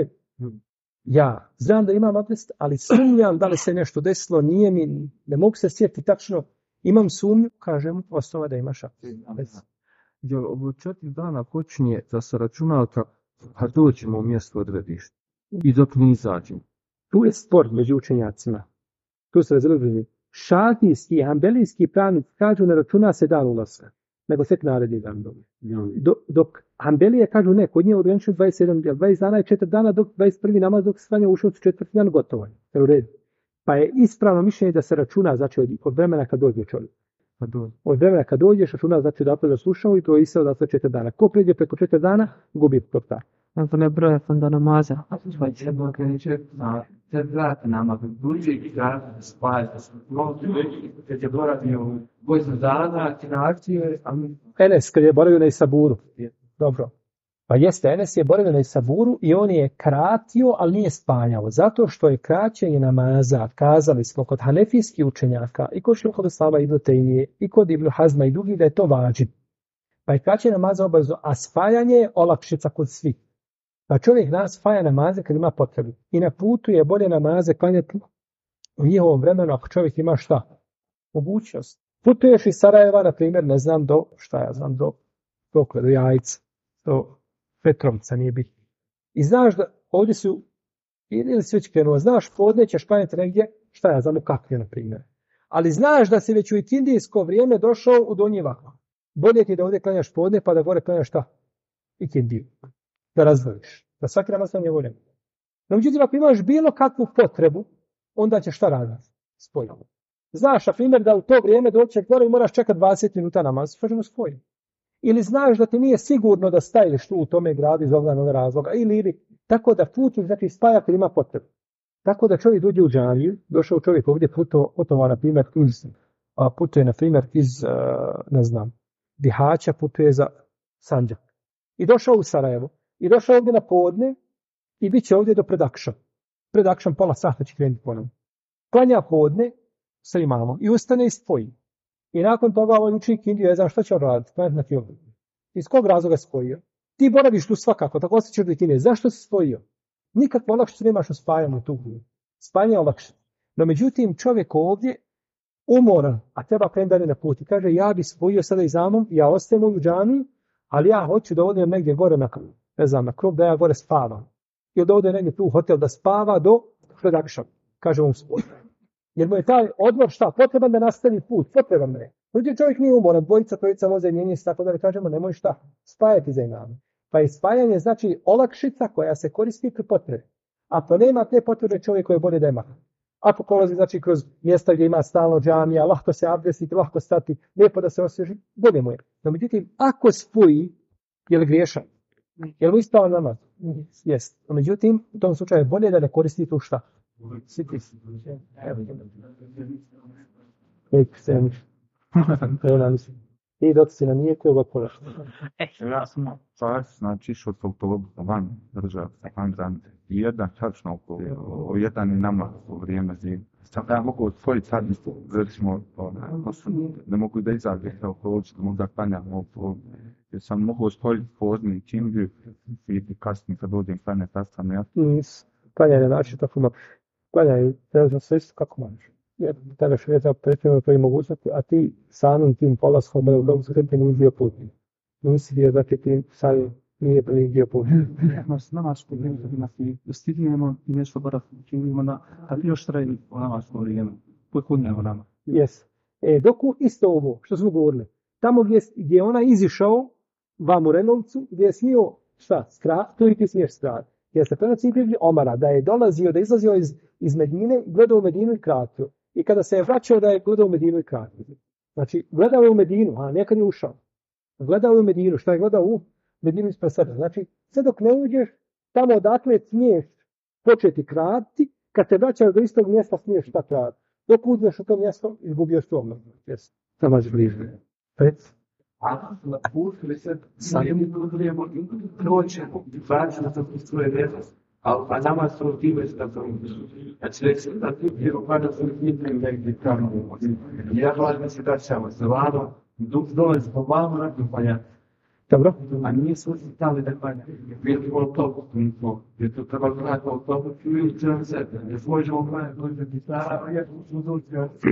ja znam da imam abdest, ali sumnjam da li se nešto desilo, nije mi, ne mogu se sjetiti tačno. Imam sumnju, kažem, osnova da imaš abdest. Jel ovo 4 dana počinje da se računata, a doćemo u mjesto odredišta i dok ne izađemo. Tu je spor među učenjacima. Tu se razilazili. Šafijski i hambelijski pravnici kažu ne računa se dan ulaska, nego tek naredi dan dobro. Dok hambelije kažu ne, kod nje je ograničeno 27 dana, 20 dana je 4 dana, dok 21. namaz dok se stanje ušao u 4. dan gotovo je. U redu. Pa je ispravno mišljenje da se računa, znači od vremena kad dođe čovjek. Od vremena kad dođeš, računa znači da slušao i to je isao da se 4 dana. Ko prijeđe preko 4 dana, gubi to ta. To ne broja onda namaza. Se ograniče na te vrata nama, duže i grada spajati. Kad je boravio 8 dana, kinarcije, Enes, kad je boravio na Isaburu. Dobro. Pa jeste, Enes je boravio na Isaburu i on je kratio, ali nije spajao. Zato što je kraćenje namaza, kazali smo kod hanefijskih učenjaka, i kod Šejha Islama Ibn Tejmije, i kod Ibn Hazma i drugih, da je to vađib. Pa je kraćenje namaza obavezno, a spajanje je olakšica kod svih. Pa čovjek spaja namaze kad ima potrebu. I na putu je bolje namaze klanjati u njihovom vremenu ako čovjek ima šta? Mogućnost. Putuješ iz Sarajeva, na primjer, ne znam do Jajca, do Petrovca, nije bitno. I znaš da ovdje su, ili si već krenuo, znaš, podne ćeš klanjati negdje, šta ja znam, u Kaklju, na primjer. Ali znaš da si već u ikindijsko vrijeme došao u Donji Vakuf. Bolje ti da ovdje klanjaš podne, pa da gore klanjaš šta? Ikindiju. Da razdvojiš. Da svaki namaz nije voljen. No, međutim, ako imaš bilo kakvu potrebu, onda ćeš šta raditi? Spojiti. Znaš, na primjer, da u to vrijeme doći gore i moraš čekati 20 minuta namaz, kažemo spojiti. Ili znaš da ti nije sigurno da stajiš tu u tome gradu iz ovog razloga, ili tako da putiš, znači spajati ima potrebu. Tako da čovjek dođe u džamiju, došao čovjek ovdje putovao, na primjer, putuje, na primjer, iz, ne znam, Bihaća, putuje za Sandžak. I došao u Sarajevo. I došao ovdje na podne i bit će ovdje do predakša. Predakšan pola sata će krenuti ponovno. Klanja podne sa imamom i ustane i spoji. I nakon toga ovaj učenik Indiju, ja znam šta će on raditi. Iz kog razloga spojio? Ti boraviš tu svakako, tako osjećaš da ti ne. Zašto si spojio? Nikakvo olakšice nemaš u spajanju tu. Spajanje je olakšice. No međutim, čovjek ovdje umoran, a treba krenuti dalje na put. I kaže, ja bi spojio sada i zamom, ja ostajem u džamiju, ali ja hoću da odem negdje gore na krov, da ja gore spavam. Ili da odem negdje tu u hotel da spava do predakša. Kaže on spoj. Jer mu je taj odmor šta? Potreban da nastavi put. Potreban ne. Međutim, čovjek nije umoran. Dvojica, trojica voze mijenje se tako da kažemo, nemoj šta? Spajati za imam. Pa i spajanje znači olakšica koja se koristi pri potrebi. Ako nema te potrebe, čovjek je bolje da ima. Ako prolazi znači kroz mjesta gdje ima stalno džamija, lahko se abdestiti, lahko stati, lijepo da se osvježi, bolje mu je. No međutim, ako spoji, je li griješan? Je li mu ispravan namaz? Jest. No međutim, u tom slučaju je bolje da ne koristi tu šta? I dok si na nije koga polašta. Ja sam znači išao tog van država van granice. I jedan tačno jedan i nama u vrijeme zime. Sam ja mogu otvoriti sad, recimo, ne mogu da izađe oko da mogu da klanjam jer sam mogu otvoriti pozni čim i kasnije kad dođem klanjati tasam ja. Klanjanje znači tako ima. Klanjanje, treba sve isto kako možeš. Jer tebe švijeta pretredno to i mogućnosti, a ti samim tim polaskom da u domu srednje nisi dio put. Nisi dio da ti sam nije prvi dio put. Namasko vrijeme da imati stignemo i nešto bara činimo na, ali još traji o namasko vrijeme. Pojkudnemo nama. Jes. Dok isto ovo, što smo govorili, tamo gdje ona izišao, vam u Renovcu, gdje je smio tu i ti smiješ skrat. Jer se prenosi Ibn Omara da je dolazio, da je izlazio iz Medine, gledao u Medinu i kratio. I kada se je vraćao da je gledao u Medinu i kratio. Znači, gledao je u Medinu, a nekad je ušao. Gledao je u Medinu, šta je gledao u Medinu ispred sebe. Znači, sve dok ne uđeš, tamo odakle smiješ početi kratiti, kad te vraćaš do istog mjesta smiješ šta kratiti. Dok uđeš u to mjesto, izgubio što ono. Samo je bliže. Pet. A na putu se sami budemo proći vraći na to svoje vrednost. A nama su time da to znači reći da ti je upada su njim negdje tamo. Ja hvalim se da ćemo stvarno dole s pomalo nakupanja. Dobro. A nije su stali da panja. Bili u autobusu, jer to treba gledati u autobusu ili ćemo se, jer možemo gledati a ja ću doći.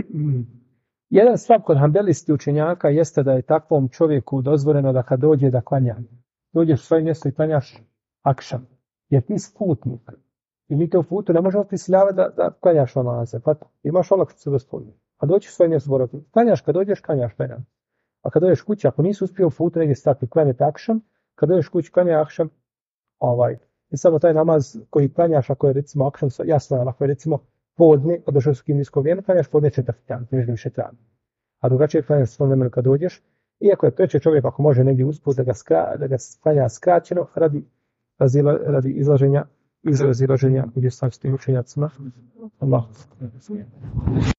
Jedan stav kod hambelisti učenjaka jeste da je takvom čovjeku dozvoljeno da kad dođe da klanja. Dođeš u svoje mjesto i klanjaš akšam. Jer ti si putnik. I mi te u putu ne možemo prisiljavati da klanjaš namaze. Pa imaš olakšicu gospodinu. A dođeš u svoje mjesto boraviti. Klanjaš kad dođeš, klanjaš penal. A kad dođeš kući, ako nisi uspio u putu negdje stati, klanjati akšam. Kad dođeš kući, klanja akšam. I samo taj namaz koji klanjaš, ako je recimo akšam, jasno, ako je recimo podne, odnošao su kindijsko vrijeme, klanjaš podne 4 tjan, nežda više tjan. A drugačije klanjaš s tom vremenu kad dođeš. Iako je preče čovjek, ako može negdje usput da ga klanja skraćeno, radi izlaženja, razilaženja među islamskim učenjacima. Allah.